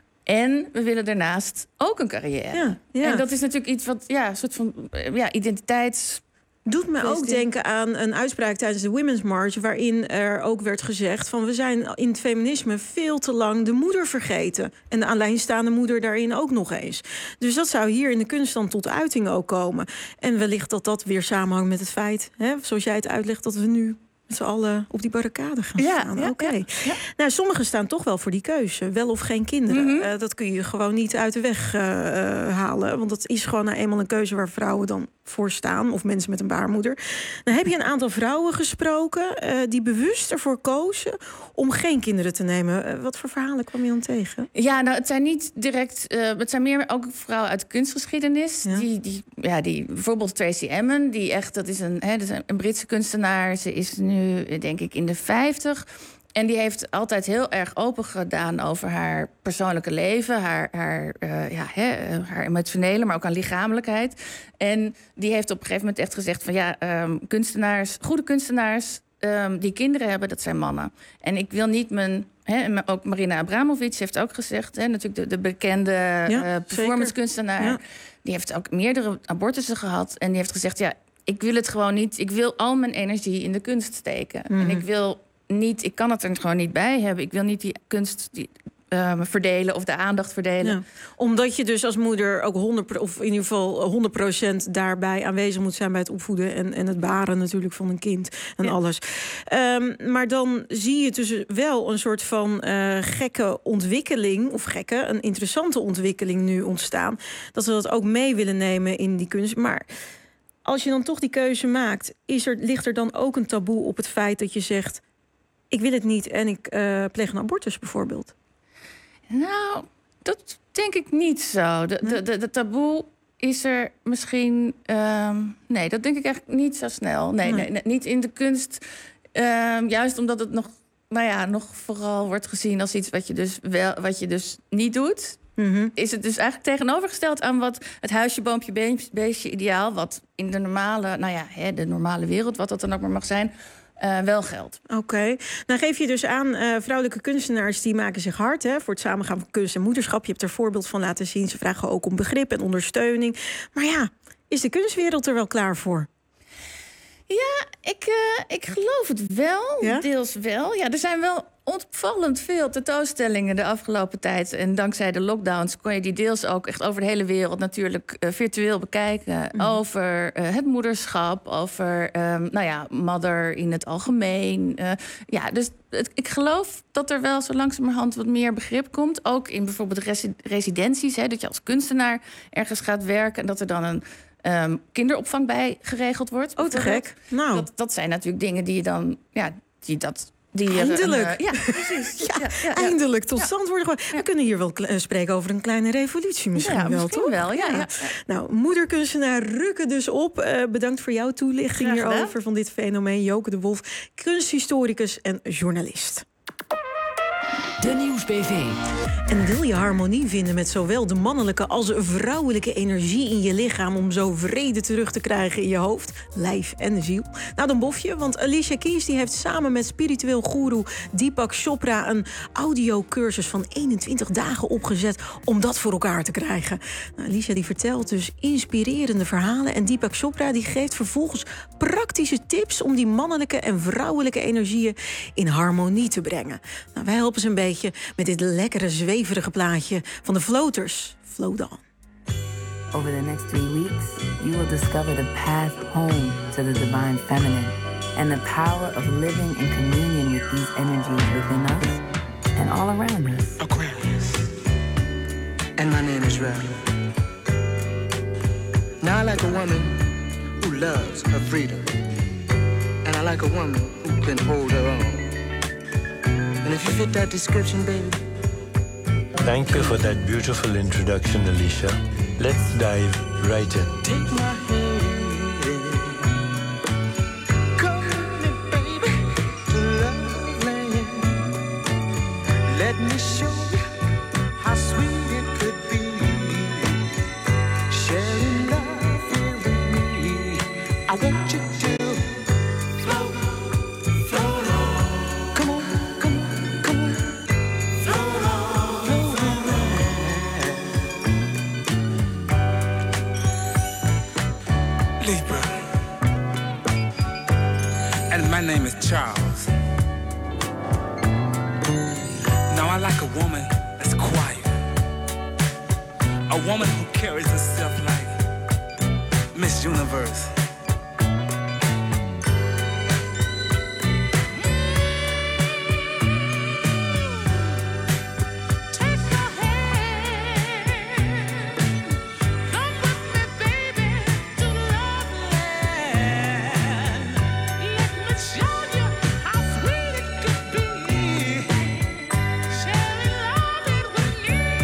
En we willen daarnaast ook een carrière. Ja, ja. En dat is natuurlijk iets wat, ja, een soort van ja, identiteits... Doet me ook denken aan een uitspraak tijdens de Women's March, waarin er ook werd gezegd van we zijn in het feminisme veel te lang de moeder vergeten. En de alleenstaande moeder daarin ook nog eens. Dus dat zou hier in de kunst dan tot uiting ook komen. En wellicht dat dat weer samenhangt met het feit, hè, zoals jij het uitlegt, dat we nu met z'n allen op die barricade gaan ja, staan. Ja, Oké. Okay. Ja. Nou, sommigen staan toch wel voor die keuze. Wel of geen kinderen. Mm-hmm. Uh, dat kun je gewoon niet uit de weg uh, uh, halen. Want dat is gewoon nou eenmaal een keuze waar vrouwen dan voor staan. Of mensen met een baarmoeder. Dan heb je een aantal vrouwen gesproken uh, die bewust ervoor kozen om geen kinderen te nemen. Uh, wat voor verhalen kwam je dan tegen? Ja, nou, het zijn niet direct... Uh, het zijn meer ook vrouwen uit de kunstgeschiedenis. Ja. Die, die, ja, die, bijvoorbeeld Tracy Emin. Die echt, dat is een, hè, dat is een Britse kunstenaar. Ze is nu, denk ik, in de vijftig. En die heeft altijd heel erg open gedaan over haar persoonlijke leven, haar, haar, uh, ja, hè, haar emotionele, maar ook aan lichamelijkheid. En die heeft op een gegeven moment echt gezegd van ja, um, kunstenaars, goede kunstenaars um, die kinderen hebben, dat zijn mannen. En ik wil niet mijn, hè, ook Marina Abramovic heeft ook gezegd, hè, natuurlijk de, de bekende ja, uh, performancekunstenaar, ja. Die heeft ook meerdere abortussen gehad en die heeft gezegd ja, ik wil het gewoon niet, ik wil al mijn energie in de kunst steken. Mm-hmm. En ik wil niet, ik kan het er gewoon niet bij hebben. Ik wil niet die kunst die, uh, verdelen of de aandacht verdelen. Ja, omdat je dus als moeder ook honderd of in ieder geval honderd procent daarbij aanwezig moet zijn bij het opvoeden en, en het baren natuurlijk van een kind en ja. alles. Um, maar dan zie je dus wel een soort van uh, gekke ontwikkeling, of gekke, een interessante ontwikkeling nu ontstaan. Dat we dat ook mee willen nemen in die kunst. Maar als je dan toch die keuze maakt, is er, ligt er dan ook een taboe op het feit dat je zegt, ik wil het niet en ik uh, pleeg een abortus bijvoorbeeld? Nou, dat denk ik niet zo. De, de, de, de taboe is er misschien... Um, nee, dat denk ik eigenlijk niet zo snel. Nee, nee. nee niet in de kunst. Um, juist omdat het nog, nou ja, nog vooral wordt gezien als iets wat je dus, wel, wat je dus niet doet. Mm-hmm. Is het dus eigenlijk tegenovergesteld aan wat het huisje, boompje, beestje ideaal, wat in de normale, nou ja, hè, de normale wereld, wat dat dan ook maar mag zijn, Uh, wel geldt. Oké. Okay. Nou geef je dus aan, uh, vrouwelijke kunstenaars die maken zich hard hè, voor het samengaan van kunst en moederschap. Je hebt er voorbeeld van laten zien. Ze vragen ook om begrip en ondersteuning. Maar ja, is de kunstwereld er wel klaar voor? Ja, ik, uh, ik geloof het wel. Ja? Deels wel. Ja, er zijn wel opvallend veel tentoonstellingen de afgelopen tijd. En dankzij de lockdowns kon je die deels ook echt over de hele wereld natuurlijk uh, virtueel bekijken. Mm. Over uh, het moederschap, over um, nou ja, mother in het algemeen. Uh, ja, dus het, ik geloof dat er wel zo langzamerhand wat meer begrip komt. Ook in bijvoorbeeld resi- residenties, hè, dat je als kunstenaar ergens gaat werken en dat er dan een Um, kinderopvang bij geregeld wordt. Oh, te gek. Nou. Dat, dat zijn natuurlijk dingen die je dan, ja, die dat. Die eindelijk. Een, uh, ja, precies. ja, ja, ja, eindelijk tot ja. stand worden. Ja. We kunnen hier wel uh, spreken over een kleine revolutie misschien ja, wel, misschien toch? wel, ja, ja. ja. Nou, moederkunstenaar Rukke dus op. Uh, bedankt voor jouw toelichting hierover van dit fenomeen. Joke de Wolf, kunsthistoricus en journalist. De Nieuwsbv. En wil je harmonie vinden met zowel de mannelijke als vrouwelijke energie in je lichaam om zo vrede terug te krijgen in je hoofd, lijf en ziel? Nou, dan bof je, want Alicia Keys die heeft samen met spiritueel goeroe Deepak Chopra een audiocursus van eenentwintig dagen opgezet om dat voor elkaar te krijgen. Nou, Alicia die vertelt dus inspirerende verhalen en Deepak Chopra die geeft vervolgens praktische tips om die mannelijke en vrouwelijke energieën in harmonie te brengen. Nou, wij helpen ze een beetje met dit lekkere zweverige plaatje van de Floaters. Float on. Over the next three weeks, you will discover the path home to the divine feminine and the power of living in communion with these energies within us and all around us. Aquarius. And my name is Ram. Now I like a woman who loves her freedom. And I like a woman who can hold her own. And if you fit that description, baby. Thank you for that beautiful introduction, Alicia. Let's dive right in. Take my hand. Come with me, baby, to love land. Let me show you how sweet it could be. Sharing love here with me. I want you to float, float on. Come on, come on, come on. Float on, float on. Libra. And my name is Charles. Now I like a woman that's quiet. A woman who carries herself like Miss Universe.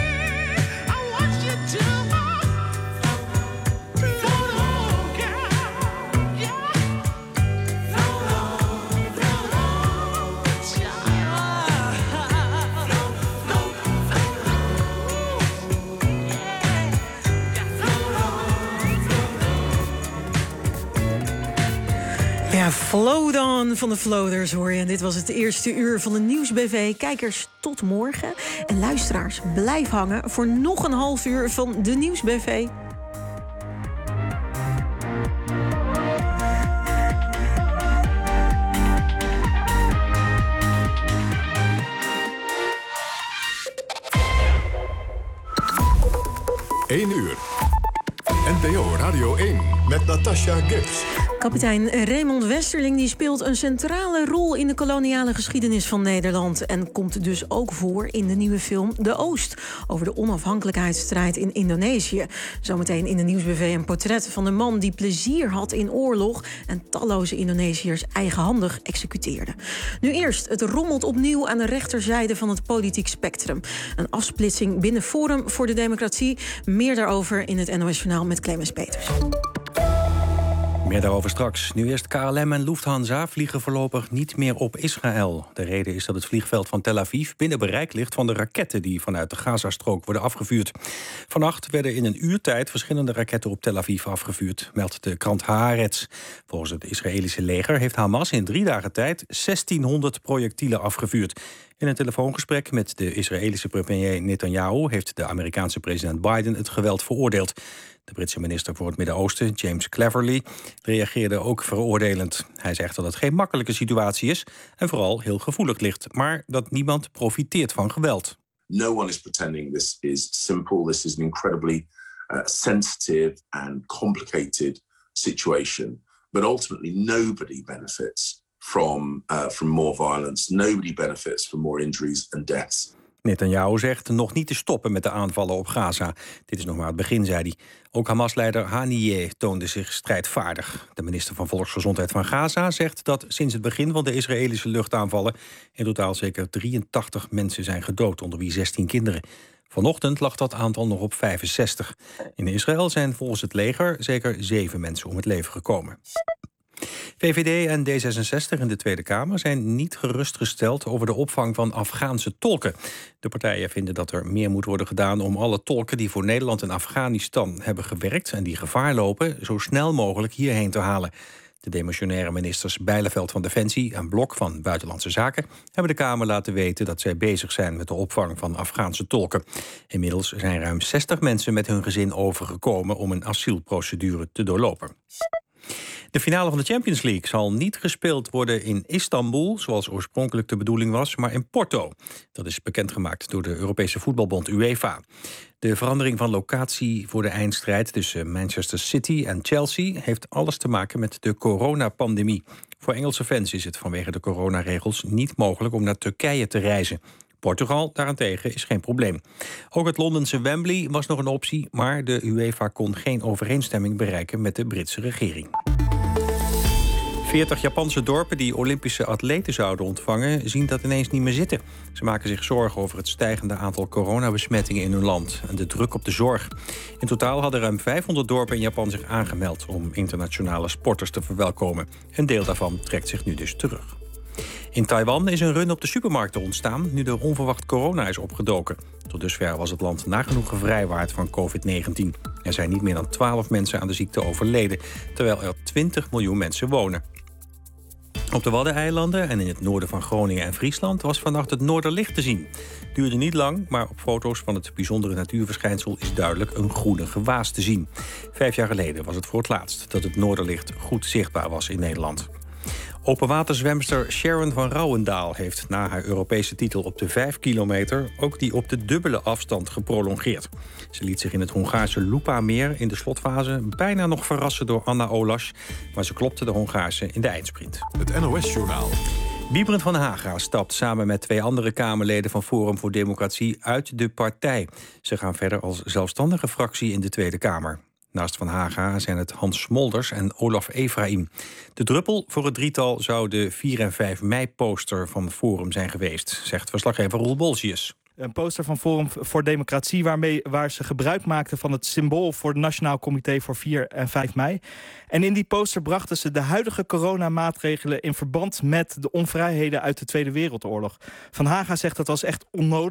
Float on, girl. Ja, Float On van de Floaters hoor je. En dit was het eerste uur van de Nieuwsbv. Kijkers, tot morgen. En luisteraars, blijf hangen voor nog een half uur van de Nieuwsbv. één uur. N P O Radio één met Natasha Gibbs. Kapitein Raymond Westerling die speelt een centrale rol in de koloniale geschiedenis van Nederland. En komt dus ook voor in de nieuwe film De Oost. Over de onafhankelijkheidsstrijd in Indonesië. Zometeen in de Nieuwsbv een portret van een man die plezier had in oorlog. En talloze Indonesiërs eigenhandig executeerde. Nu eerst, het rommelt opnieuw aan de rechterzijde van het politiek spectrum. Een afsplitsing binnen Forum voor de Democratie. Meer daarover in het N O S-journaal met Clemens Peters. Meer daarover straks. Nu eerst K L M en Lufthansa vliegen voorlopig niet meer op Israël. De reden is dat het vliegveld van Tel Aviv binnen bereik ligt van de raketten die vanuit de Gazastrook worden afgevuurd. Vannacht werden in een uurtijd verschillende raketten op Tel Aviv afgevuurd, meldt de krant Haaretz. Volgens het Israëlische leger heeft Hamas in drie dagen tijd zestienhonderd projectielen afgevuurd. In een telefoongesprek met de Israëlische premier Netanyahu heeft de Amerikaanse president Biden het geweld veroordeeld. De Britse minister voor het Midden-Oosten, James Cleverly, reageerde ook veroordelend. Hij zegt dat het geen makkelijke situatie is en vooral heel gevoelig ligt, maar dat niemand profiteert van geweld. No one is pretending this is simple. This is an incredibly uh, sensitive and complicated situation. But ultimately nobody benefits from, uh, from more violence. Nobody benefits from more injuries and deaths. Netanyahu zegt nog niet te stoppen met de aanvallen op Gaza. Dit is nog maar het begin, zei hij. Ook Hamas-leider Haniyeh toonde zich strijdvaardig. De minister van Volksgezondheid van Gaza zegt dat sinds het begin van de Israëlische luchtaanvallen in totaal zeker drieëntachtig mensen zijn gedood, onder wie zestien kinderen. Vanochtend lag dat aantal nog op vijfenzestig. In Israël zijn volgens het leger zeker zeven mensen om het leven gekomen. V V D en D zesenzestig in de Tweede Kamer zijn niet gerustgesteld over de opvang van Afghaanse tolken. De partijen vinden dat er meer moet worden gedaan om alle tolken die voor Nederland en Afghanistan hebben gewerkt en die gevaar lopen zo snel mogelijk hierheen te halen. De demissionaire ministers Bijleveld van Defensie en Blok van Buitenlandse Zaken hebben de Kamer laten weten dat zij bezig zijn met de opvang van Afghaanse tolken. Inmiddels zijn ruim zestig mensen met hun gezin overgekomen om een asielprocedure te doorlopen. De finale van de Champions League zal niet gespeeld worden in Istanbul, zoals oorspronkelijk de bedoeling was, maar in Porto. Dat is bekendgemaakt door de Europese voetbalbond UEFA. De verandering van locatie voor de eindstrijd tussen Manchester City en Chelsea heeft alles te maken met de coronapandemie. Voor Engelse fans is het vanwege de coronaregels niet mogelijk om naar Turkije te reizen. Portugal daarentegen is geen probleem. Ook het Londense Wembley was nog een optie, maar de UEFA kon geen overeenstemming bereiken met de Britse regering. veertig Japanse dorpen die Olympische atleten zouden ontvangen zien dat ineens niet meer zitten. Ze maken zich zorgen over het stijgende aantal coronabesmettingen in hun land en de druk op de zorg. In totaal hadden ruim vijfhonderd dorpen in Japan zich aangemeld om internationale sporters te verwelkomen. Een deel daarvan trekt zich nu dus terug. In Taiwan is een run op de supermarkten ontstaan nu er onverwacht corona is opgedoken. Tot dusver was het land nagenoeg gevrijwaard van covid negentien. Er zijn niet meer dan twaalf mensen aan de ziekte overleden, terwijl er twintig miljoen mensen wonen. Op de Waddeneilanden en in het noorden van Groningen en Friesland was vannacht het Noorderlicht te zien. Duurde niet lang, maar op foto's van het bijzondere natuurverschijnsel is duidelijk een groenige waas te zien. Vijf jaar geleden was het voor het laatst dat het Noorderlicht goed zichtbaar was in Nederland. Openwaterzwemster Sharon van Rouwendaal heeft na haar Europese titel op de vijf kilometer ook die op de dubbele afstand geprolongeerd. Ze liet zich in het Hongaarse Lupa-meer in de slotfase bijna nog verrassen door Anna Olas, maar ze klopte de Hongaarse in de eindsprint. Het N O S-journaal. Wiebren van Haga stapt samen met twee andere Kamerleden van Forum voor Democratie uit de partij. Ze gaan verder als zelfstandige fractie in de Tweede Kamer. Naast Van Haga zijn het Hans Smolders en Olaf Efraïm. De druppel voor het drietal zou de vier en vijf mei-poster van Forum zijn geweest, zegt verslaggever Roel Bolsius. Een poster van Forum voor Democratie waarmee, waar ze gebruik maakten van het symbool voor het Nationaal Comité voor vier en vijf mei. En in die poster brachten ze de huidige coronamaatregelen in verband met de onvrijheden uit de Tweede Wereldoorlog. Van Haga zegt dat was echt onnodig,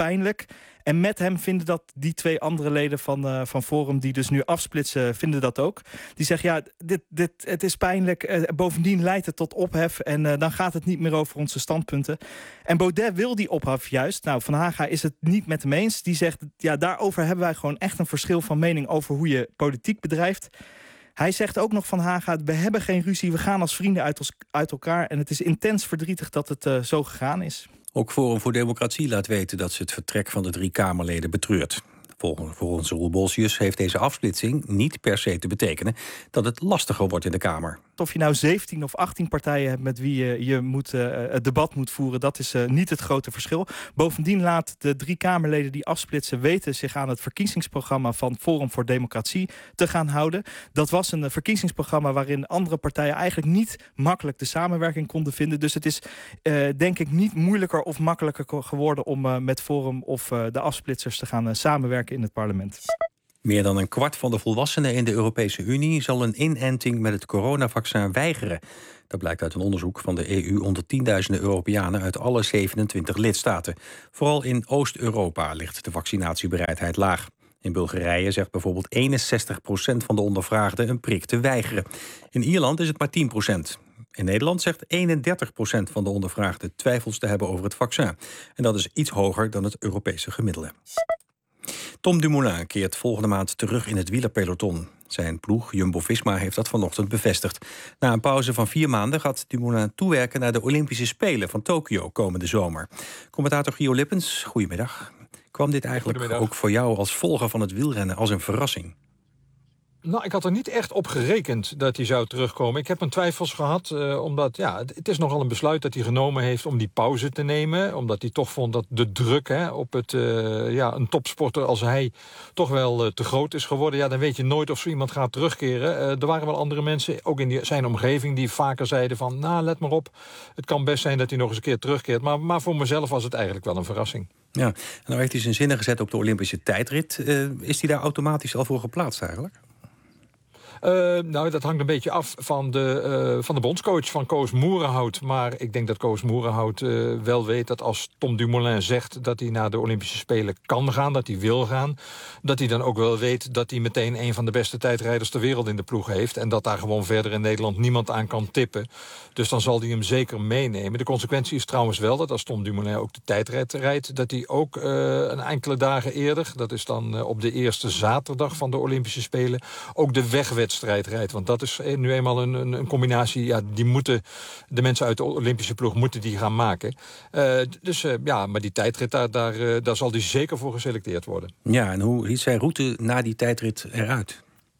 pijnlijk. En met hem vinden dat die twee andere leden van, uh, van Forum... die dus nu afsplitsen, vinden dat ook. Die zeggen, ja, dit, dit, het is pijnlijk. Uh, bovendien leidt het tot ophef. En uh, dan gaat het niet meer over onze standpunten. En Baudet wil die ophef juist. Nou, Van Haga is het niet met hem eens. Die zegt, ja, daarover hebben wij gewoon echt een verschil van mening... over hoe je politiek bedrijft. Hij zegt ook nog, Van Haga, we hebben geen ruzie. We gaan als vrienden uit, ons, uit elkaar. En het is intens verdrietig dat het uh, zo gegaan is. Ook Forum voor Democratie laat weten dat ze het vertrek van de drie Kamerleden betreurt. Volgens Roel Bolsius heeft deze afsplitsing niet per se te betekenen dat het lastiger wordt in de Kamer. Of je nou zeventien of achttien partijen hebt met wie je, je moet, uh, het debat moet voeren, dat is uh, niet het grote verschil. Bovendien laat de drie Kamerleden die afsplitsen weten zich aan het verkiezingsprogramma van Forum voor Democratie te gaan houden. Dat was een uh, verkiezingsprogramma waarin andere partijen eigenlijk niet makkelijk de samenwerking konden vinden. Dus het is uh, denk ik niet moeilijker of makkelijker geworden om uh, met Forum of uh, de afsplitsers te gaan uh, samenwerken in het parlement. Meer dan een kwart van de volwassenen in de Europese Unie zal een inenting met het coronavaccin weigeren. Dat blijkt uit een onderzoek van de E U onder tienduizenden Europeanen uit alle zevenentwintig lidstaten. Vooral in Oost-Europa ligt de vaccinatiebereidheid laag. In Bulgarije zegt bijvoorbeeld eenenzestig procent van de ondervraagden een prik te weigeren. In Ierland is het maar tien procent. In Nederland zegt eenendertig procent van de ondervraagden twijfels te hebben over het vaccin. En dat is iets hoger dan het Europese gemiddelde. Tom Dumoulin keert volgende maand terug in het wielerpeloton. Zijn ploeg Jumbo-Visma heeft dat vanochtend bevestigd. Na een pauze van vier maanden gaat Dumoulin toewerken naar de Olympische Spelen van Tokio komende zomer. Commentator Gio Lippens, goedemiddag. Kwam dit eigenlijk ook voor jou als volger van het wielrennen als een verrassing? Nou, ik had er niet echt op gerekend dat hij zou terugkomen. Ik heb mijn twijfels gehad, uh, omdat ja, het, het is nogal een besluit dat hij genomen heeft om die pauze te nemen. Omdat hij toch vond dat de druk hè, op het, uh, ja, een topsporter als hij toch wel uh, te groot is geworden. Ja, dan weet je nooit of zo iemand gaat terugkeren. Uh, er waren wel andere mensen, ook in die, zijn omgeving, die vaker zeiden van, nou, let maar op. Het kan best zijn dat hij nog eens een keer terugkeert. Maar, maar voor mezelf was het eigenlijk wel een verrassing. Ja, en nou heeft hij zijn zinnen gezet op de Olympische tijdrit. Uh, is hij daar automatisch al voor geplaatst eigenlijk? Uh, nou, dat hangt een beetje af van de, uh, van de bondscoach, van Koos Moerenhout. Maar ik denk dat Koos Moerenhout uh, wel weet dat als Tom Dumoulin zegt dat hij naar de Olympische Spelen kan gaan, dat hij wil gaan, dat hij dan ook wel weet dat hij meteen een van de beste tijdrijders ter wereld in de ploeg heeft. En dat daar gewoon verder in Nederland niemand aan kan tippen. Dus dan zal hij hem zeker meenemen. De consequentie is trouwens wel dat als Tom Dumoulin ook de tijdrit rijdt, dat hij ook uh, een enkele dagen eerder, dat is dan uh, op de eerste zaterdag van de Olympische Spelen, ook de wegwedstrijd rijdt. Want dat is nu eenmaal een, een, een combinatie, ja, die moeten de mensen uit de Olympische ploeg moeten die gaan maken. Uh, dus uh, ja, maar die tijdrit, daar, daar, uh, daar zal hij zeker voor geselecteerd worden. Ja, en hoe ziet zijn route na die tijdrit eruit?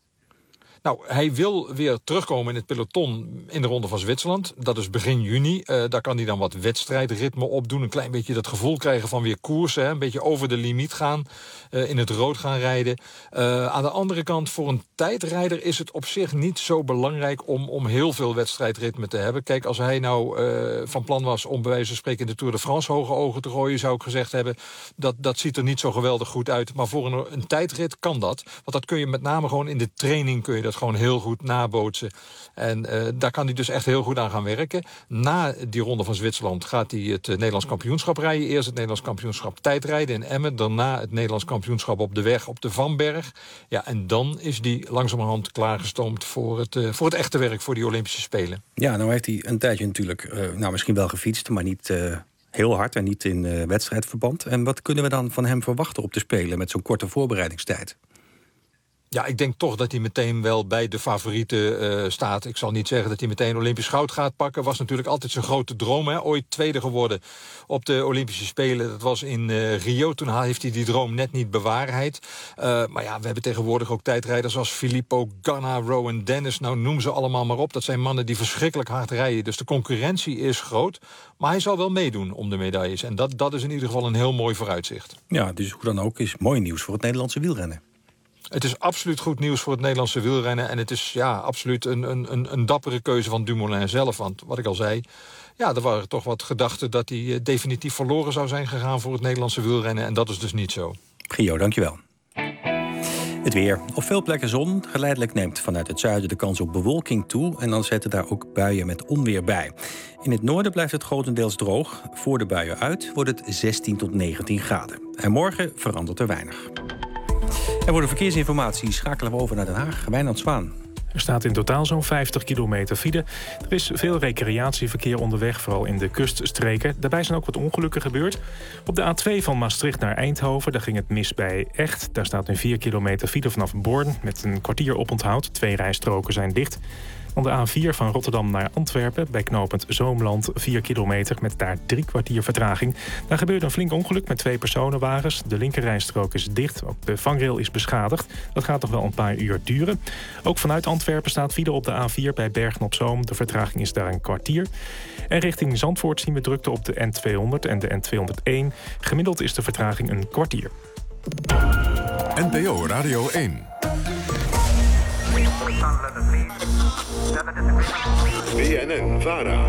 Nou, hij wil weer terugkomen in het peloton in de Ronde van Zwitserland. Dat is begin juni. Uh, daar kan hij dan wat wedstrijdritme opdoen. Een klein beetje dat gevoel krijgen van weer koersen. Hè? Een beetje over de limiet gaan. Uh, in het rood gaan rijden. Uh, aan de andere kant, voor een tijdrijder is het op zich niet zo belangrijk om, om heel veel wedstrijdritme te hebben. Kijk, als hij nou uh, van plan was om bij wijze van spreken in de Tour de France hoge ogen te gooien, zou ik gezegd hebben, dat, dat ziet er niet zo geweldig goed uit. Maar voor een, een tijdrit kan dat. Want dat kun je met name gewoon in de training kun je dat gewoon heel goed nabootsen. En uh, daar kan hij dus echt heel goed aan gaan werken. Na die Ronde van Zwitserland gaat hij het uh, Nederlands kampioenschap rijden. Eerst het Nederlands kampioenschap tijdrijden in Emmen. Daarna het Nederlands kampioenschap op de weg op de Vanberg. Ja, en dan is die langzamerhand klaargestoomd voor het, uh, voor het echte werk, voor die Olympische Spelen. Ja, nou heeft hij een tijdje natuurlijk, uh, nou misschien wel gefietst, maar niet uh, heel hard en niet in uh, wedstrijdverband. En wat kunnen we dan van hem verwachten op de Spelen met zo'n korte voorbereidingstijd? Ja, ik denk toch dat hij meteen wel bij de favorieten uh, staat. Ik zal niet zeggen dat hij meteen Olympisch goud gaat pakken. Was natuurlijk altijd zijn grote droom. Hè? Ooit tweede geworden op de Olympische Spelen. Dat was in uh, Rio. Toen heeft hij die droom net niet bewaarheid. Uh, maar ja, we hebben tegenwoordig ook tijdrijders als Filippo Ganna, Rowan Dennis. Nou, noem ze allemaal maar op. Dat zijn mannen die verschrikkelijk hard rijden. Dus de concurrentie is groot. Maar hij zal wel meedoen om de medailles. En dat, dat is in ieder geval een heel mooi vooruitzicht. Ja, dus hoe dan ook is mooi nieuws voor het Nederlandse wielrennen. Het is absoluut goed nieuws voor het Nederlandse wielrennen. En het is ja, absoluut een, een, een dappere keuze van Dumoulin zelf. Want wat ik al zei, ja, er waren toch wat gedachten dat hij uh, definitief verloren zou zijn gegaan voor het Nederlandse wielrennen. En dat is dus niet zo. Gio, dankjewel. Het weer. Op veel plekken zon. Geleidelijk neemt vanuit het zuiden de kans op bewolking toe. En dan zetten daar ook buien met onweer bij. In het noorden blijft het grotendeels droog. Voor de buien uit wordt het zestien tot negentien graden. En morgen verandert er weinig. En voor de verkeersinformatie schakelen we over naar Den Haag. Wijnand Zwaan. Er staat in totaal zo'n vijftig kilometer file. Er is veel recreatieverkeer onderweg, vooral in de kuststreken. Daarbij zijn ook wat ongelukken gebeurd. Op de A twee van Maastricht naar Eindhoven, daar ging het mis bij Echt. Daar staat een vier kilometer file vanaf Born met een kwartier oponthoud. Twee rijstroken zijn dicht. Van de A vier van Rotterdam naar Antwerpen, bij knooppunt Zoomland, vier kilometer met daar drie kwartier vertraging. Daar gebeurde een flink ongeluk met twee personenwagens. De linkerrijstrook is dicht, ook de vangrail is beschadigd. Dat gaat nog wel een paar uur duren. Ook vanuit Antwerpen staat file op de A vier bij Bergen op Zoom. De vertraging is daar een kwartier. En richting Zandvoort zien we drukte op de N tweehonderd en de N tweehonderdéén. Gemiddeld is de vertraging een kwartier. N P O Radio één. B N N-Vara.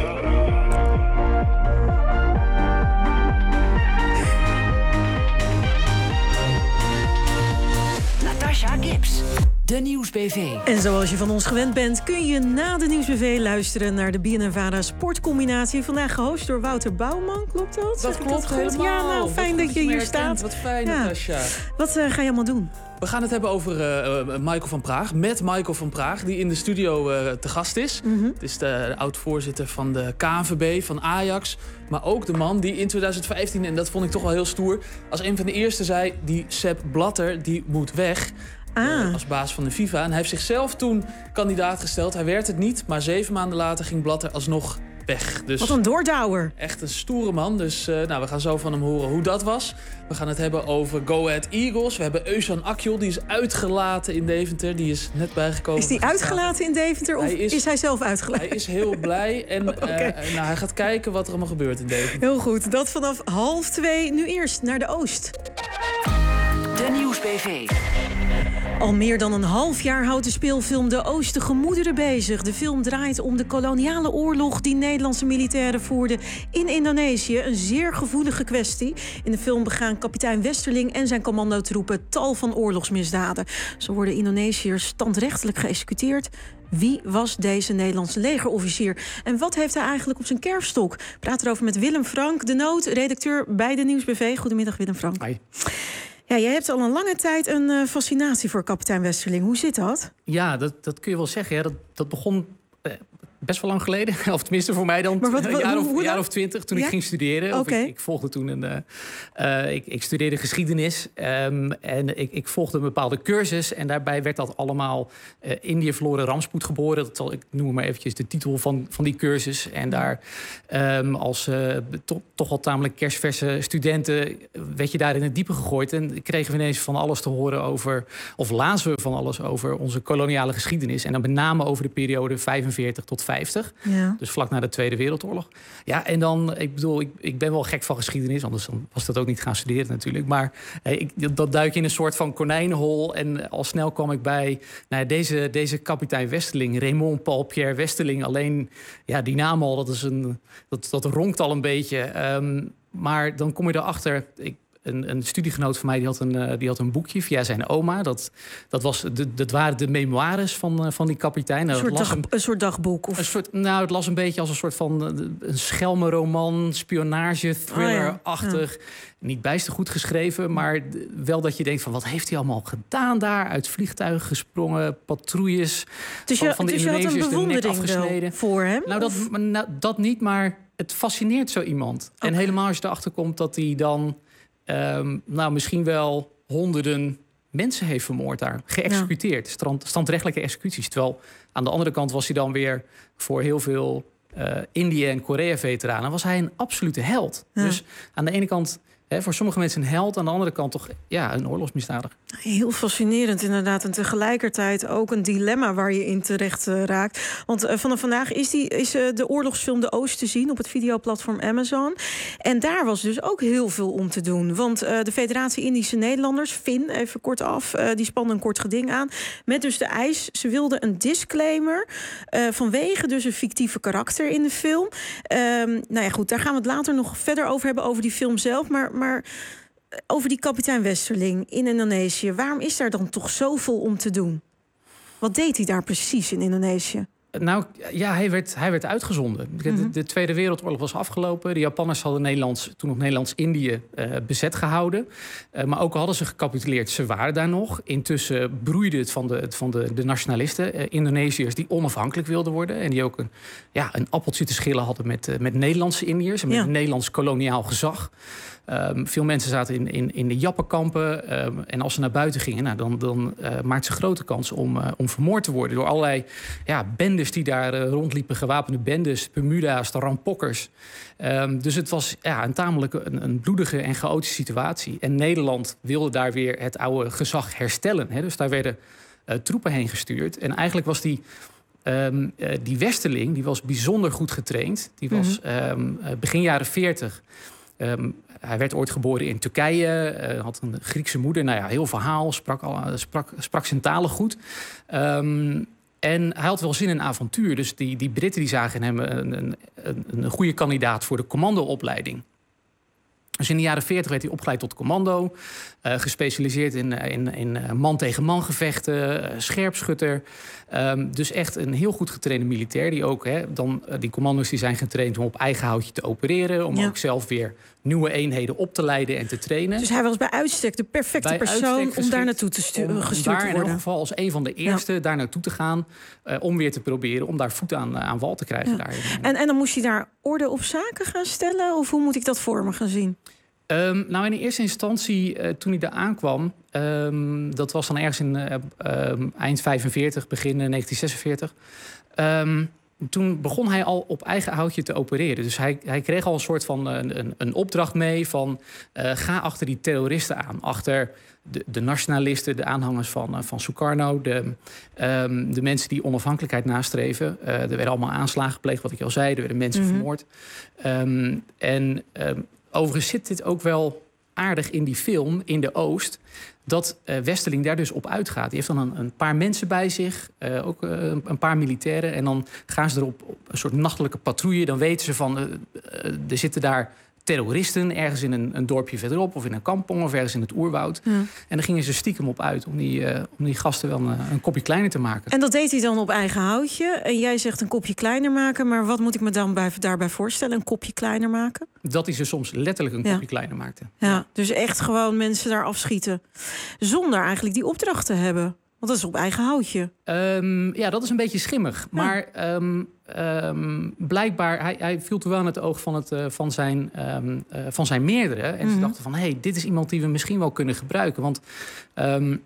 Natasha Gibbs, de Nieuwsbv. En zoals je van ons gewend bent, kun je na de Nieuwsbv luisteren naar de B N N-Vara Sportcombinatie. Vandaag gehost door Wouter Bouwman, klopt dat? Dat Zeg ik klopt goed? helemaal. Ja, nou, fijn Wat dat je goed hier me staat. herkent. Wat fijn, Ja. Natasja. Wat uh, ga je allemaal doen? We gaan het hebben over uh, uh, Michael van Praag. Met Michael van Praag, die in de studio uh, te gast is. Mm-hmm. Het is de, de oud-voorzitter van de K N V B, van Ajax. Maar ook de man die in twintig vijftien, en dat vond ik toch wel heel stoer, als een van de eerste zei, die Sepp Blatter, die moet weg. Ah. Uh, als baas van de FIFA. En hij heeft zichzelf toen kandidaat gesteld. Hij werd het niet, maar zeven maanden later ging Blatter alsnog weg. Dus Wat een doordouwer. echt een stoere man. Dus uh, nou, we gaan zo van hem horen hoe dat was. We gaan het hebben over Go Ahead Eagles. We hebben Özcan Akgül, die is uitgelaten in Deventer. Die is net bijgekomen. Is die uitgelaten in Deventer of Hij is- is hij zelf uitgelaten? Hij is heel blij en uh, Oké. nou, hij gaat kijken wat er allemaal gebeurt in Deventer. Heel goed, dat vanaf half twee. Nu eerst naar de Oost. De Nieuwsbv. Al meer dan een half jaar houdt de speelfilm De Oost de gemoederen bezig. De film draait om de koloniale oorlog die Nederlandse militairen voerden in Indonesië. Een zeer gevoelige kwestie. In de film begaan kapitein Westerling en zijn commandotroepen tal van oorlogsmisdaden. Zo worden Indonesiërs standrechtelijk geëxecuteerd. Wie was deze Nederlandse legerofficier? En wat heeft hij eigenlijk op zijn kerfstok? Praat erover met Willem Frank, de Nood, redacteur bij de Nieuwsbv. Goedemiddag, Willem Frank. Hi. Ja, jij hebt al een lange tijd een uh, fascinatie voor kapitein Westerling. Hoe zit dat? Ja, dat, dat kun je wel zeggen. Ja. Dat, dat begon eh, best wel lang geleden. Of tenminste voor mij dan Maar wat- een wat- jaar, hoe- of, hoe jaar dan? of twintig toen Ja? ik ging studeren. Of Oké. ik, ik volgde toen een... eh, eh, ik, ik studeerde geschiedenis. ehm, en ik, ik volgde een bepaalde cursus. En daarbij werd dat allemaal uh, Indië verloren rampspoed geboren. Dat zal, ik noem maar eventjes de titel van, van die cursus. En daar ehm, als uh, to, toch al tamelijk kerstverse studenten werd je daar in het diepe gegooid. En kregen we ineens van alles te horen over... of lazen we van alles over onze koloniale geschiedenis. En dan met name over de periode vijfenveertig tot vijftig. Ja. Dus vlak na de Tweede Wereldoorlog. Ja, en dan, ik bedoel, ik, ik ben wel gek van geschiedenis. Anders dan was dat ook niet gaan studeren natuurlijk. Maar hey, ik, dat duik in een soort van konijnenhol. En al snel kwam ik bij nou ja, deze, deze kapitein Westerling. Raymond Paul Pierre Westerling. Alleen, ja, die naam al, dat, is een, dat, dat ronkt al een beetje. Um, maar dan kom je erachter... Ik, Een, een studiegenoot van mij die had een, uh, die had een boekje via zijn oma. Dat, dat, was de, dat waren de memoires van, uh, van die kapitein. Een Nou, soort, dat las dag, een, een soort dagboek? Of... een soort, nou, het las een beetje als een soort van uh, een schelmenroman, spionage, thriller-achtig. Oh ja, ja. Niet bijster goed geschreven, maar d- wel dat je denkt van... wat heeft hij allemaal gedaan daar? Uit vliegtuigen gesprongen, patrouilles. Dus je, van, van de dus je had een Indonesiërs de nek bewondering wel afgesneden. voor hem? Nou dat, Of- maar nou, dat niet, maar het fascineert zo iemand. En Oké. helemaal als je erachter komt dat hij dan... Um, nou, misschien wel honderden mensen heeft vermoord daar. Geëxecuteerd. Strand, standrechtelijke executies. Terwijl aan de andere kant was hij dan weer voor heel veel uh, Indië- en Korea-veteranen... was hij een absolute held. Ja. Dus aan de ene kant... Hè, voor sommige mensen een held, aan de andere kant toch ja, een oorlogsmisdadiger. Heel fascinerend inderdaad. En tegelijkertijd ook een dilemma waar je in terecht uh, raakt. Want uh, vanaf vandaag is, die, is uh, de oorlogsfilm De Oost te zien op het videoplatform Amazon. En daar was dus ook heel veel om te doen. Want uh, de Federatie Indische Nederlanders, F I N, even kort af... Uh, die spande een kort geding aan. Met dus de eis, ze wilden een disclaimer... Uh, vanwege dus een fictieve karakter in de film. Um, nou ja, goed, daar gaan we het later nog verder over hebben... over die film zelf, maar... maar over die kapitein Westerling in Indonesië. Waarom is daar dan toch zoveel om te doen? Wat deed hij daar precies in Indonesië? Nou ja, hij werd, hij werd uitgezonden. De, Mhm. de Tweede Wereldoorlog was afgelopen. De Japanners hadden Nederlands, toen nog Nederlands-Indië uh, bezet gehouden. Uh, maar ook al hadden ze gecapituleerd, ze waren daar nog. Intussen broeide het van de, van de, de nationalisten. Uh, Indonesiërs die onafhankelijk wilden worden. En die ook een, ja, een appeltje te schillen hadden met, uh, met Nederlandse Indiërs. En met Ja. Nederlands koloniaal gezag. Um, veel mensen zaten in, in, in de Jappenkampen. Um, en als ze naar buiten gingen, nou, dan, dan uh, maakten ze grote kans om, uh, om vermoord te worden. Door allerlei ja, bendes die daar uh, rondliepen. Gewapende bendes, Bermuda's, de rampokkers. Um, dus het was ja, een tamelijk een, een bloedige en chaotische situatie. En Nederland wilde daar weer het oude gezag herstellen. Hè? Dus daar werden uh, troepen heen gestuurd. En eigenlijk was die... Um, uh, die Westerling, die was bijzonder goed getraind. Die was Mhm. um, uh, begin jaren veertig... Um, hij werd ooit geboren in Turkije, uh, had een Griekse moeder. Nou ja, heel verhaal, sprak, al, sprak, sprak zijn talen goed. Um, en hij had wel zin in avontuur. Dus die, die Britten die zagen in hem een, een, een, een goede kandidaat voor de commandoopleiding. Dus in de jaren veertig werd hij opgeleid tot commando. Uh, gespecialiseerd in, in, in man-tegen-man gevechten, uh, scherpschutter. Um, dus echt een heel goed getrainde militair. Die ook, hè, dan, uh, die commando's die zijn getraind om op eigen houtje te opereren. Om Ja. ook zelf weer nieuwe eenheden op te leiden en te trainen. Dus hij was bij uitstek de perfecte Bij persoon uitstek om geschikt daar naartoe te stu- om- om gestuurd daar te in elk worden. geval als een van de eerste daar naartoe te gaan. Uh, om weer te proberen om daar voet aan, aan wal te krijgen. Ja. Daar. En, en dan moest hij daar orde op zaken gaan stellen? Of hoe moet ik dat voor me gaan zien? Um, nou, in de eerste instantie, uh, toen hij daar aankwam... Um, dat was dan ergens in uh, um, eind vijfenveertig, begin uh, negentien zesenveertig... Um, toen begon hij al op eigen houtje te opereren. Dus hij, hij kreeg al een soort van een, een, een opdracht mee van... Uh, ga achter die terroristen aan. Achter de, de nationalisten, de aanhangers van, uh, van Sukarno... De, um, de mensen die onafhankelijkheid nastreven. Uh, er werden allemaal aanslagen gepleegd, wat ik al zei. Er werden mensen Mhm. vermoord. Um, en... Um, Overigens zit dit ook wel aardig in die film, in de Oost... dat uh, Westerling daar dus op uitgaat. Die heeft dan een, een paar mensen bij zich, uh, ook uh, een paar militairen... en dan gaan ze erop op een soort nachtelijke patrouille. Dan weten ze van, uh, uh, er zitten daar terroristen... ergens in een, een dorpje verderop of in een kampong of ergens in het oerwoud. Ja. En dan gingen ze stiekem op uit om die, uh, om die gasten wel een, een kopje kleiner te maken. En dat deed hij dan op eigen houtje. En jij zegt een kopje kleiner maken. Maar wat moet ik me dan bij, daarbij voorstellen? Een kopje kleiner maken? Dat hij ze soms letterlijk een Ja. kopje kleiner maakte. Ja, dus echt gewoon mensen daar afschieten. Zonder eigenlijk die opdracht te hebben. Want dat is op eigen houtje. Um, ja, dat is een beetje schimmig. Maar um, um, blijkbaar, hij, hij viel toen wel in het oog van, het, uh, van, zijn, um, uh, van zijn meerdere. En Mhm. ze dachten van, hé, hey, dit is iemand die we misschien wel kunnen gebruiken. Want um,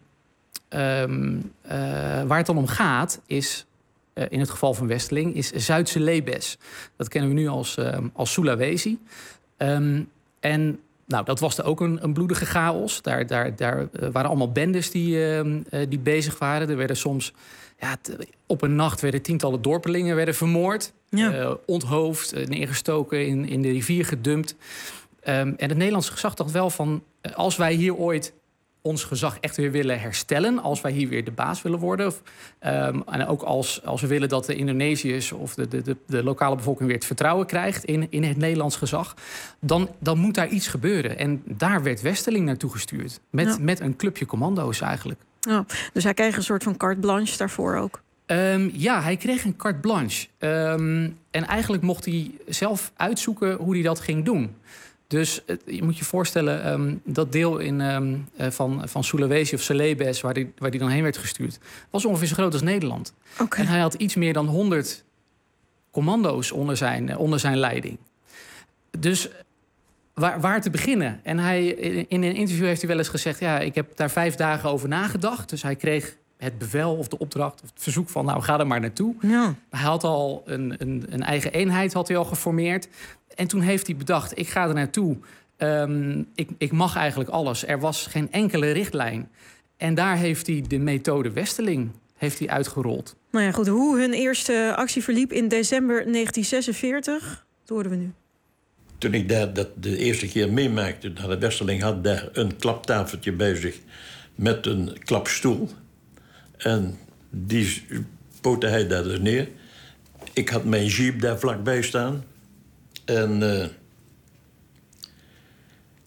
um, uh, waar het dan om gaat, is... Uh, in het geval van Westerling, is Zuidse Lebes. Dat kennen we nu als, uh, als Sulawesi. Um, en nou, dat was er ook een, een bloedige chaos. Daar, daar, daar uh, waren allemaal bendes die, uh, uh, die bezig waren. Er werden soms... Ja, t- op een nacht werden tientallen dorpelingen werden vermoord. Ja. Uh, onthoofd, uh, neergestoken, in, in de rivier gedumpt. Um, en het Nederlandse gezag dacht wel van... Uh, als wij hier ooit ons gezag echt weer willen herstellen... als wij hier weer de baas willen worden... Of, um, en ook als, als we willen dat de Indonesiërs... of de, de, de, de lokale bevolking weer het vertrouwen krijgt... in, in het Nederlands gezag, dan, dan moet daar iets gebeuren. En daar werd Westerling naartoe gestuurd. Met, Ja. met een clubje commando's eigenlijk. Ja, dus hij kreeg een soort van carte blanche daarvoor ook. Um, ja, hij kreeg een carte blanche. Um, en eigenlijk mocht hij zelf uitzoeken hoe hij dat ging doen. Dus het, je moet je voorstellen, um, dat deel in, um, uh, van, van Sulawesi of Celebes... waar hij waar die dan heen werd gestuurd, was ongeveer zo groot als Nederland. Okay. En hij had iets meer dan honderd commando's onder zijn, uh, onder zijn leiding. Dus waar, waar te beginnen? En hij, in een interview heeft hij wel eens gezegd... ja, ik heb daar vijf dagen over nagedacht. Dus hij kreeg het bevel of de opdracht of het verzoek van... nou, ga er maar naartoe. Ja. Hij had al een, een, een eigen eenheid had hij al geformeerd. En toen heeft hij bedacht, ik ga er naartoe. Um, ik, ik mag eigenlijk alles. Er was geen enkele richtlijn. En daar heeft hij de methode Westerling heeft hij uitgerold. Nou ja, goed. Hoe hun eerste actie verliep in december negentien zesenveertig... dat hoorden we nu. Toen ik daar dat de eerste keer meemaakte... dat de Westerling had daar een klaptafeltje bij zich... met een klapstoel. En die potte hij daar dus neer. Ik had mijn jeep daar vlakbij staan. En uh,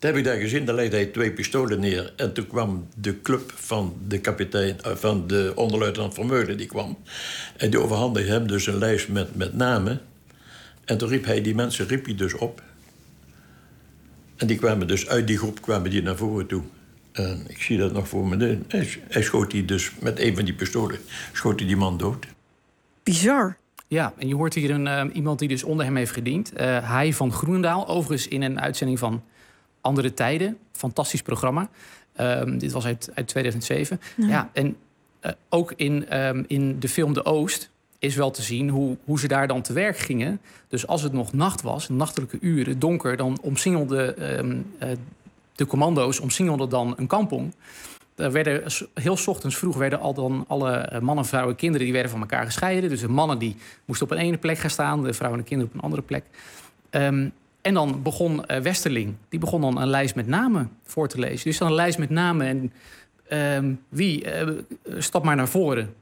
heb ik daar gezien, daar legde hij twee pistolen neer. En toen kwam de club van de kapitein, uh, van de onderluitenant Vermeulen, die kwam. En die overhandigde hem dus een lijst met, met namen. En toen riep hij die mensen riep hij dus op. En die kwamen dus uit die groep kwamen die naar voren toe. En ik zie dat nog voor me. Hij, hij schoot die dus met een van die pistolen, schoot hij die man dood. Bizar. Ja, en je hoort hier een, uh, iemand die dus onder hem heeft gediend. Uh, hij van Groenendaal, overigens in een uitzending van Andere Tijden. Fantastisch programma. Um, dit was uit, uit tweeduizend zeven. Ja, ja en uh, ook in, um, in de film De Oost is wel te zien hoe, hoe ze daar dan te werk gingen. Dus als het nog nacht was, nachtelijke uren, donker, dan omsingelden um, uh, de commando's omsingelden dan een kampong. Er werden heel 's ochtends vroeg werden al dan alle mannen, vrouwen, kinderen die werden van elkaar gescheiden. Dus de mannen die moesten op een ene plek gaan staan, de vrouwen en de kinderen op een andere plek. Um, en dan begon uh, Westerling, die begon dan een lijst met namen voor te lezen. Dus dan een lijst met namen en um, wie, uh, stap maar naar voren.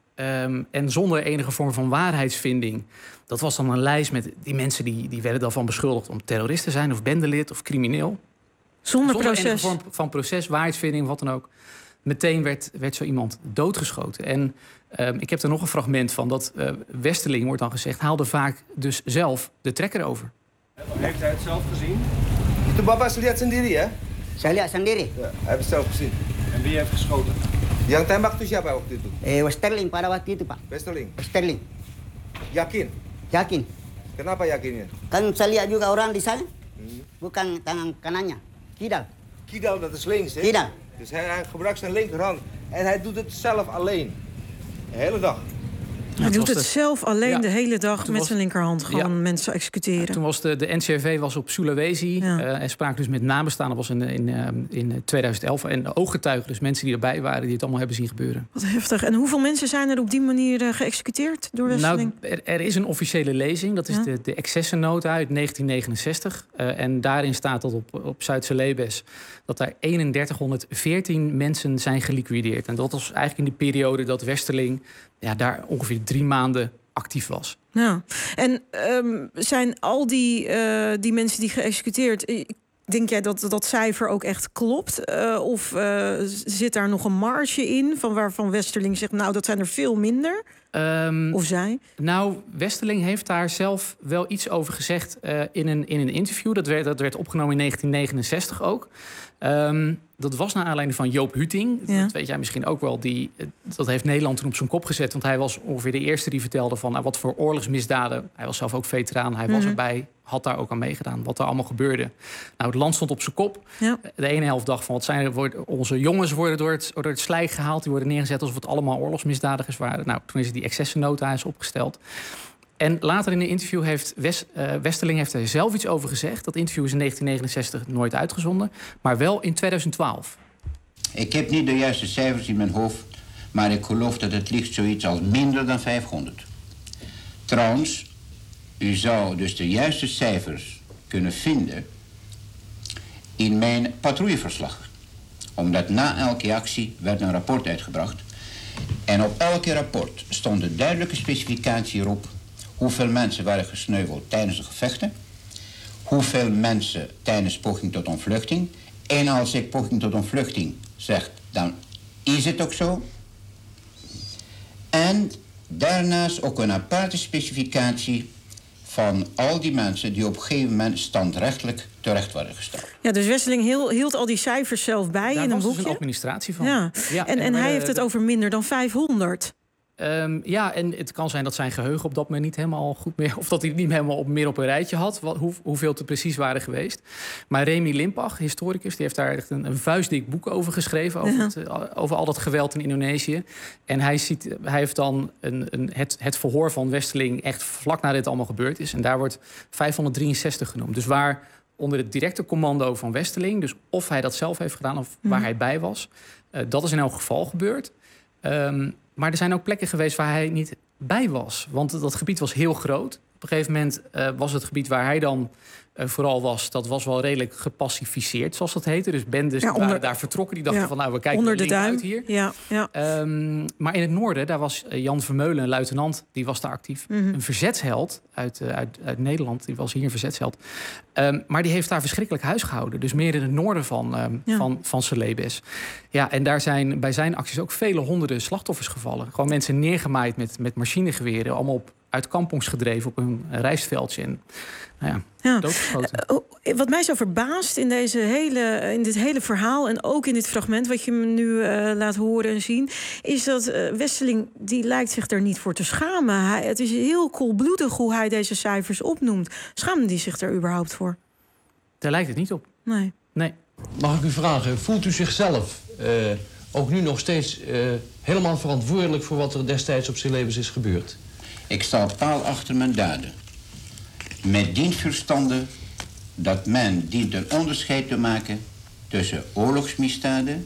Um, en zonder enige vorm van waarheidsvinding. Dat was dan een lijst met die mensen die, die werden dan van beschuldigd om terrorist te zijn of bendelid of crimineel. Zonder, Zonder proces. enige vorm van proces, waarheidsvinding, wat dan ook. Meteen werd, werd zo iemand doodgeschoten. En um, ik heb er nog een fragment van. Dat uh, Westerling, wordt dan gezegd, haalde vaak dus zelf de trekker over. Heeft hij het zelf gezien? Itu Bapak lihat sendiri ya? Saya lihat sendiri. Ja, hij heeft het zelf gezien. En wie heeft geschoten? Yang tembak itu siapa waktu itu? Eh, Westerling pada waktu itu, Pak. Westerling? Westerling. Yakin? Yakin. Kenapa yakinnya? Kan saya lihat juga orang di sana. Hmm. Bukan tangan kanannya. Kidal. Kidal, dat is links, hè? Kidal. Dus hij, hij gebruikt zijn linkerhand. En hij doet het zelf alleen. De hele dag. Hij doet het de... zelf alleen ja. de hele dag met was... zijn linkerhand gewoon ja. mensen executeren. Ja, toen was de, de N C R V was op Sulawesi. Ja. Uh, en spraak dus met nabestaanden. Dat was in, in, uh, in tweeduizend elf. En de ooggetuigen, dus mensen die erbij waren, die het allemaal hebben zien gebeuren. Wat heftig. En hoeveel mensen zijn er op die manier uh, geëxecuteerd door Westerling? Nou, er, er is een officiële lezing. Dat is ja. de, de excessennota uit negentien negenenzestig. Uh, en daarin staat dat op, op Zuid-Celebes dat daar eenendertighonderdveertien mensen zijn geliquideerd. En dat was eigenlijk in die periode dat Westerling ja, daar ongeveer drie maanden actief was. Ja. En um, zijn al die, uh, die mensen die geëxecuteerd... Denk jij dat dat cijfer ook echt klopt? Uh, of uh, zit daar nog een marge in van waarvan Westerling zegt... nou, dat zijn er veel minder? Um, of zij? Nou, Westerling heeft daar zelf wel iets over gezegd uh, in, een, in een interview. Dat werd, dat werd opgenomen in negentien negenenzestig ook. Um, dat was naar aanleiding van Joop Huting. Ja. Dat weet jij misschien ook wel. Die, dat heeft Nederland toen op zijn kop gezet. Want hij was ongeveer de eerste die vertelde van nou, wat voor oorlogsmisdaden. Hij was zelf ook veteraan. Hij mm-hmm. was erbij, had daar ook aan meegedaan. Wat er allemaal gebeurde. Nou, het land stond op zijn kop. Ja. De ene helft dacht van wat zijn er, onze jongens worden door het, door het slijk gehaald. Die worden neergezet alsof het allemaal oorlogsmisdadigers waren. Nou, toen is die excessennota is opgesteld. En later in een interview heeft West, uh, Westerling heeft er zelf iets over gezegd. Dat interview is in negentien negenenzestig nooit uitgezonden, maar wel in tweeduizend twaalf. Ik heb niet de juiste cijfers in mijn hoofd, maar ik geloof dat het ligt zoiets als minder dan vijfhonderd. Trouwens, u zou dus de juiste cijfers kunnen vinden in mijn patrouilleverslag. Omdat na elke actie werd een rapport uitgebracht. En op elke rapport stond een duidelijke specificatie erop hoeveel mensen waren gesneuveld tijdens de gevechten, hoeveel mensen tijdens poging tot ontvluchting. En als ik poging tot ontvluchting zeg, dan is het ook zo. En daarnaast ook een aparte specificatie van al die mensen die op een gegeven moment standrechtelijk terecht waren gesteld. Ja, dus Westerling hield, hield al die cijfers zelf bij Daar in een was boekje. Dus een administratie van. Ja. Ja, en, en, en hij uh, heeft het over minder dan vijfhonderd. Um, ja, en het kan zijn dat zijn geheugen op dat moment niet helemaal goed meer... of dat hij het niet helemaal op, meer op een rijtje had, wat, hoe, hoeveel het er precies waren geweest. Maar Remy Limpach, historicus, die heeft daar echt een, een vuistdik boek over geschreven... Over, ja. het, over al dat geweld in Indonesië. En hij, ziet, hij heeft dan een, een, het, het verhoor van Westerling echt vlak nadat dit allemaal gebeurd is. En daar wordt vijfhonderddrieënzestig genoemd. Dus waar onder het directe commando van Westerling... dus of hij dat zelf heeft gedaan of waar mm. hij bij was... Uh, dat is in elk geval gebeurd. Um, Maar er zijn ook plekken geweest waar hij niet bij was. Want dat gebied was heel groot. Op een gegeven moment uh, was het gebied waar hij dan uh, vooral was... dat was wel redelijk gepacificeerd, zoals dat heette. Dus bendes ja, onder, waren daar vertrokken. Die dachten ja, van, nou, we kijken onder de duim uit hier. Ja, ja. Um, maar in het noorden, daar was Jan Vermeulen, een luitenant... die was daar actief. Mm-hmm. Een verzetsheld uit, uh, uit, uit Nederland. Die was hier een verzetsheld. Um, maar die heeft daar verschrikkelijk huis gehouden. Dus meer in het noorden van, um, ja. van, van Celebes. Ja, en daar zijn bij zijn acties ook vele honderden slachtoffers gevallen. Gewoon mensen neergemaaid met, met machinegeweren. Allemaal op, uit kampongs gedreven op een rijstveldje. En, nou ja, ja. doodgeschoten. Uh, wat mij zo verbaast in, deze hele, in dit hele verhaal... en ook in dit fragment wat je me nu uh, laat horen en zien... is dat uh, Westeling, die lijkt zich er niet voor te schamen. Hij, het is heel koelbloedig hoe hij deze cijfers opnoemt. Schaamde hij zich er überhaupt voor? Daar lijkt het niet op. Nee. Nee. Mag ik u vragen, voelt u zichzelf uh, ook nu nog steeds uh, helemaal verantwoordelijk... voor wat er destijds op Celebes is gebeurd? Ik sta paal achter mijn daden. Met dien verstande dat men dient een onderscheid te maken... tussen oorlogsmisdaden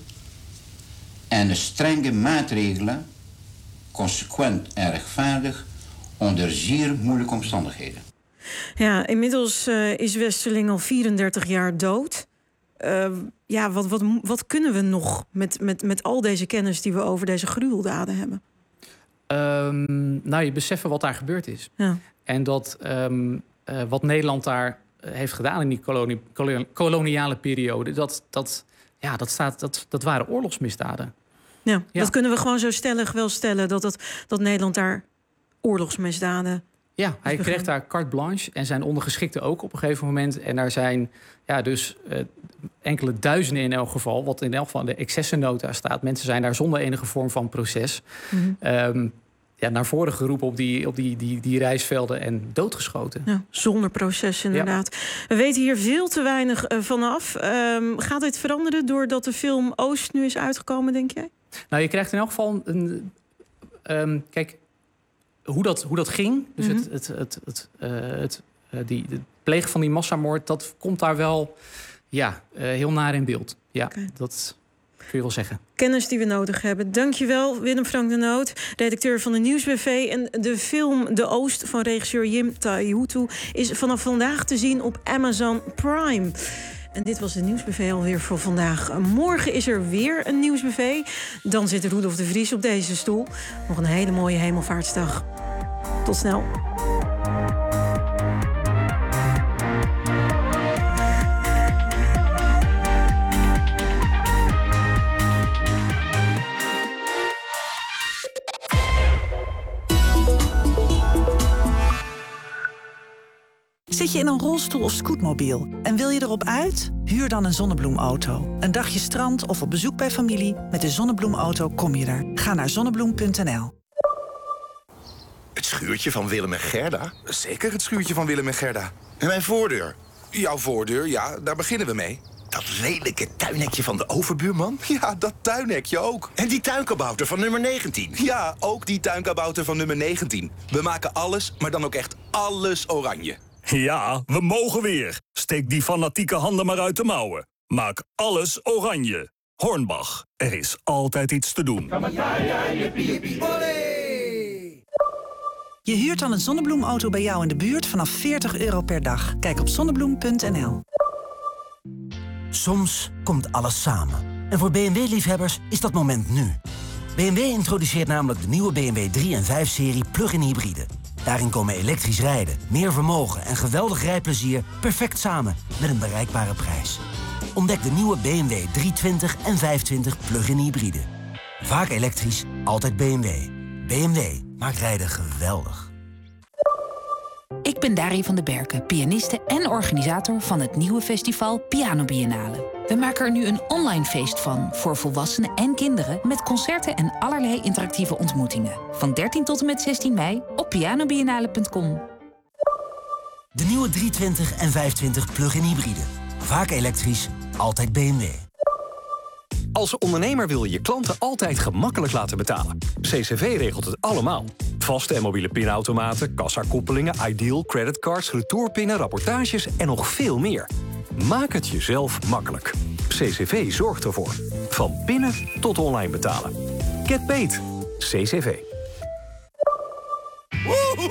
en de strenge maatregelen... consequent en rechtvaardig onder zeer moeilijke omstandigheden. Ja, inmiddels uh, is Westeling al vierendertig jaar dood. Uh, ja, wat, wat, wat kunnen we nog met, met, met al deze kennis die we over deze gruweldaden hebben? Um, nou, je beseffen wat daar gebeurd is. Ja. En dat um, uh, wat Nederland daar uh, heeft gedaan in die kolonie, koloni- koloniale periode... Dat, dat, ja, dat, staat, dat, dat waren oorlogsmisdaden. Ja, ja, dat kunnen we gewoon zo stellig wel stellen... dat, dat, dat Nederland daar oorlogsmisdaden... Ja, hij kreeg daar carte blanche en zijn ondergeschikten ook op een gegeven moment. En daar zijn ja, dus uh, enkele duizenden in elk geval... wat in elk geval in de excessennota staat. Mensen zijn daar zonder enige vorm van proces... Mm-hmm. Um, ja, naar voren geroepen op die, op die, die, die reisvelden en doodgeschoten. Ja, zonder proces inderdaad. Ja. We weten hier veel te weinig uh, vanaf. Um, gaat dit veranderen doordat de film Oost nu is uitgekomen, denk jij? Nou, je krijgt in elk geval een... Um, kijk... Hoe dat, hoe dat ging, dus mm-hmm. het, het, het, het, uh, het, uh, die, het plegen van die massamoord... dat komt daar wel ja, uh, heel naar in beeld. Ja, okay. Dat kun je wel zeggen. Kennis die we nodig hebben. Dankjewel, Willem Frank de Noot, redacteur van de Nieuws B V. En de film De Oost van regisseur Jim Taihutu... is vanaf vandaag te zien op Amazon Prime. En dit was de Nieuwsbuffet alweer voor vandaag. Morgen is er weer een Nieuwsbuffet. Dan zit Roelof de Vries op deze stoel. Nog een hele mooie hemelvaartsdag. Tot snel. Zit je in een rolstoel of scootmobiel en wil je erop uit? Huur dan een zonnebloemauto. Een dagje strand of op bezoek bij familie. Met de zonnebloemauto kom je er. Ga naar zonnebloem punt n l. Het schuurtje van Willem en Gerda? Zeker het schuurtje van Willem en Gerda. En mijn voordeur? Jouw voordeur, ja, daar beginnen we mee. Dat lelijke tuinhekje van de overbuurman? Ja, dat tuinhekje ook. En die tuinkabouter van nummer negentien? Ja, ook die tuinkabouter van nummer negentien. We maken alles, maar dan ook echt alles oranje. Ja, we mogen weer. Steek die fanatieke handen maar uit de mouwen. Maak alles oranje. Hornbach, er is altijd iets te doen. Je huurt dan een zonnebloemauto bij jou in de buurt vanaf veertig euro per dag. Kijk op zonnebloem punt n l. Soms komt alles samen. En voor B M W-liefhebbers is dat moment nu. B M W introduceert namelijk de nieuwe B M W drie en vijf serie plug-in hybride. Daarin komen elektrisch rijden, meer vermogen en geweldig rijplezier perfect samen met een bereikbare prijs. Ontdek de nieuwe B M W driehonderdtwintig en vijfentwintig plug-in hybride. Vaak elektrisch, altijd B M W. B M W maakt rijden geweldig. Ik ben Darie van der Berken, pianiste en organisator van het nieuwe festival Piano Biennale. We maken er nu een online feest van voor volwassenen en kinderen met concerten en allerlei interactieve ontmoetingen. Van dertien tot en met zestien mei op piano biennale punt com. De nieuwe driehonderdtwintig en vijfentwintig plug-in hybride. Vaak elektrisch, altijd B M W. Als ondernemer wil je je klanten altijd gemakkelijk laten betalen. C C V regelt het allemaal. Vaste en mobiele pinautomaten, kassakoppelingen, Ideal, creditcards, retourpinnen, rapportages en nog veel meer. Maak het jezelf makkelijk. C C V zorgt ervoor. Van binnen tot online betalen. Get paid. C C V. Woe,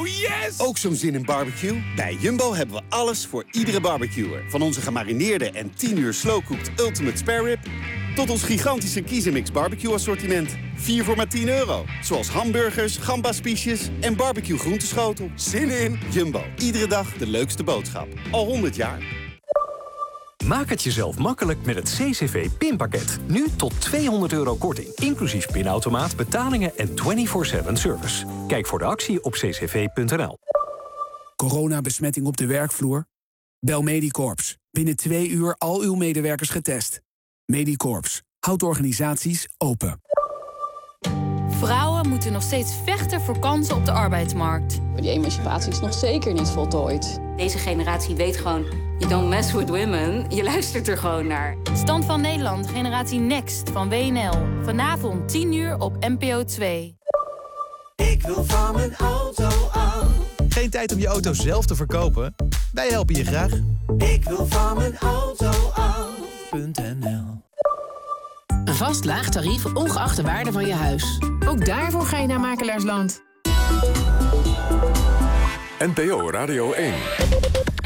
Oh yes! Ook zo'n zin in barbecue? Bij Jumbo hebben we alles voor iedere barbecuer. Van onze gemarineerde en tien uur slow-cooked Ultimate Spare Rib... tot ons gigantische Kiezenmix barbecue assortiment. vier voor maar tien euro. Zoals hamburgers, gambaspiesjes en barbecue groenteschotel. Zin in! Jumbo. Iedere dag de leukste boodschap. Al honderd jaar. Maak het jezelf makkelijk met het C C V-pinpakket. Nu tot tweehonderd euro korting. Inclusief pinautomaat, betalingen en vierentwintig zeven service. Kijk voor de actie op c c v punt n l. Coronabesmetting op de werkvloer? Bel Medicorps. Binnen twee uur al uw medewerkers getest. Medicorps. Houdt organisaties open. Vrouwen moeten nog steeds vechten voor kansen op de arbeidsmarkt. Maar die emancipatie is nog zeker niet voltooid. Deze generatie weet gewoon, you don't mess with women. Je luistert er gewoon naar. Stand van Nederland, generatie Next van W N L. Vanavond tien uur op N P O twee. Ik wil van mijn auto af. Geen tijd om je auto zelf te verkopen? Wij helpen je graag. Ik wil van mijn auto af. .nl Een vast laag tarief ongeacht de waarde van je huis. Ook daarvoor ga je naar Makelaarsland. N P O Radio één.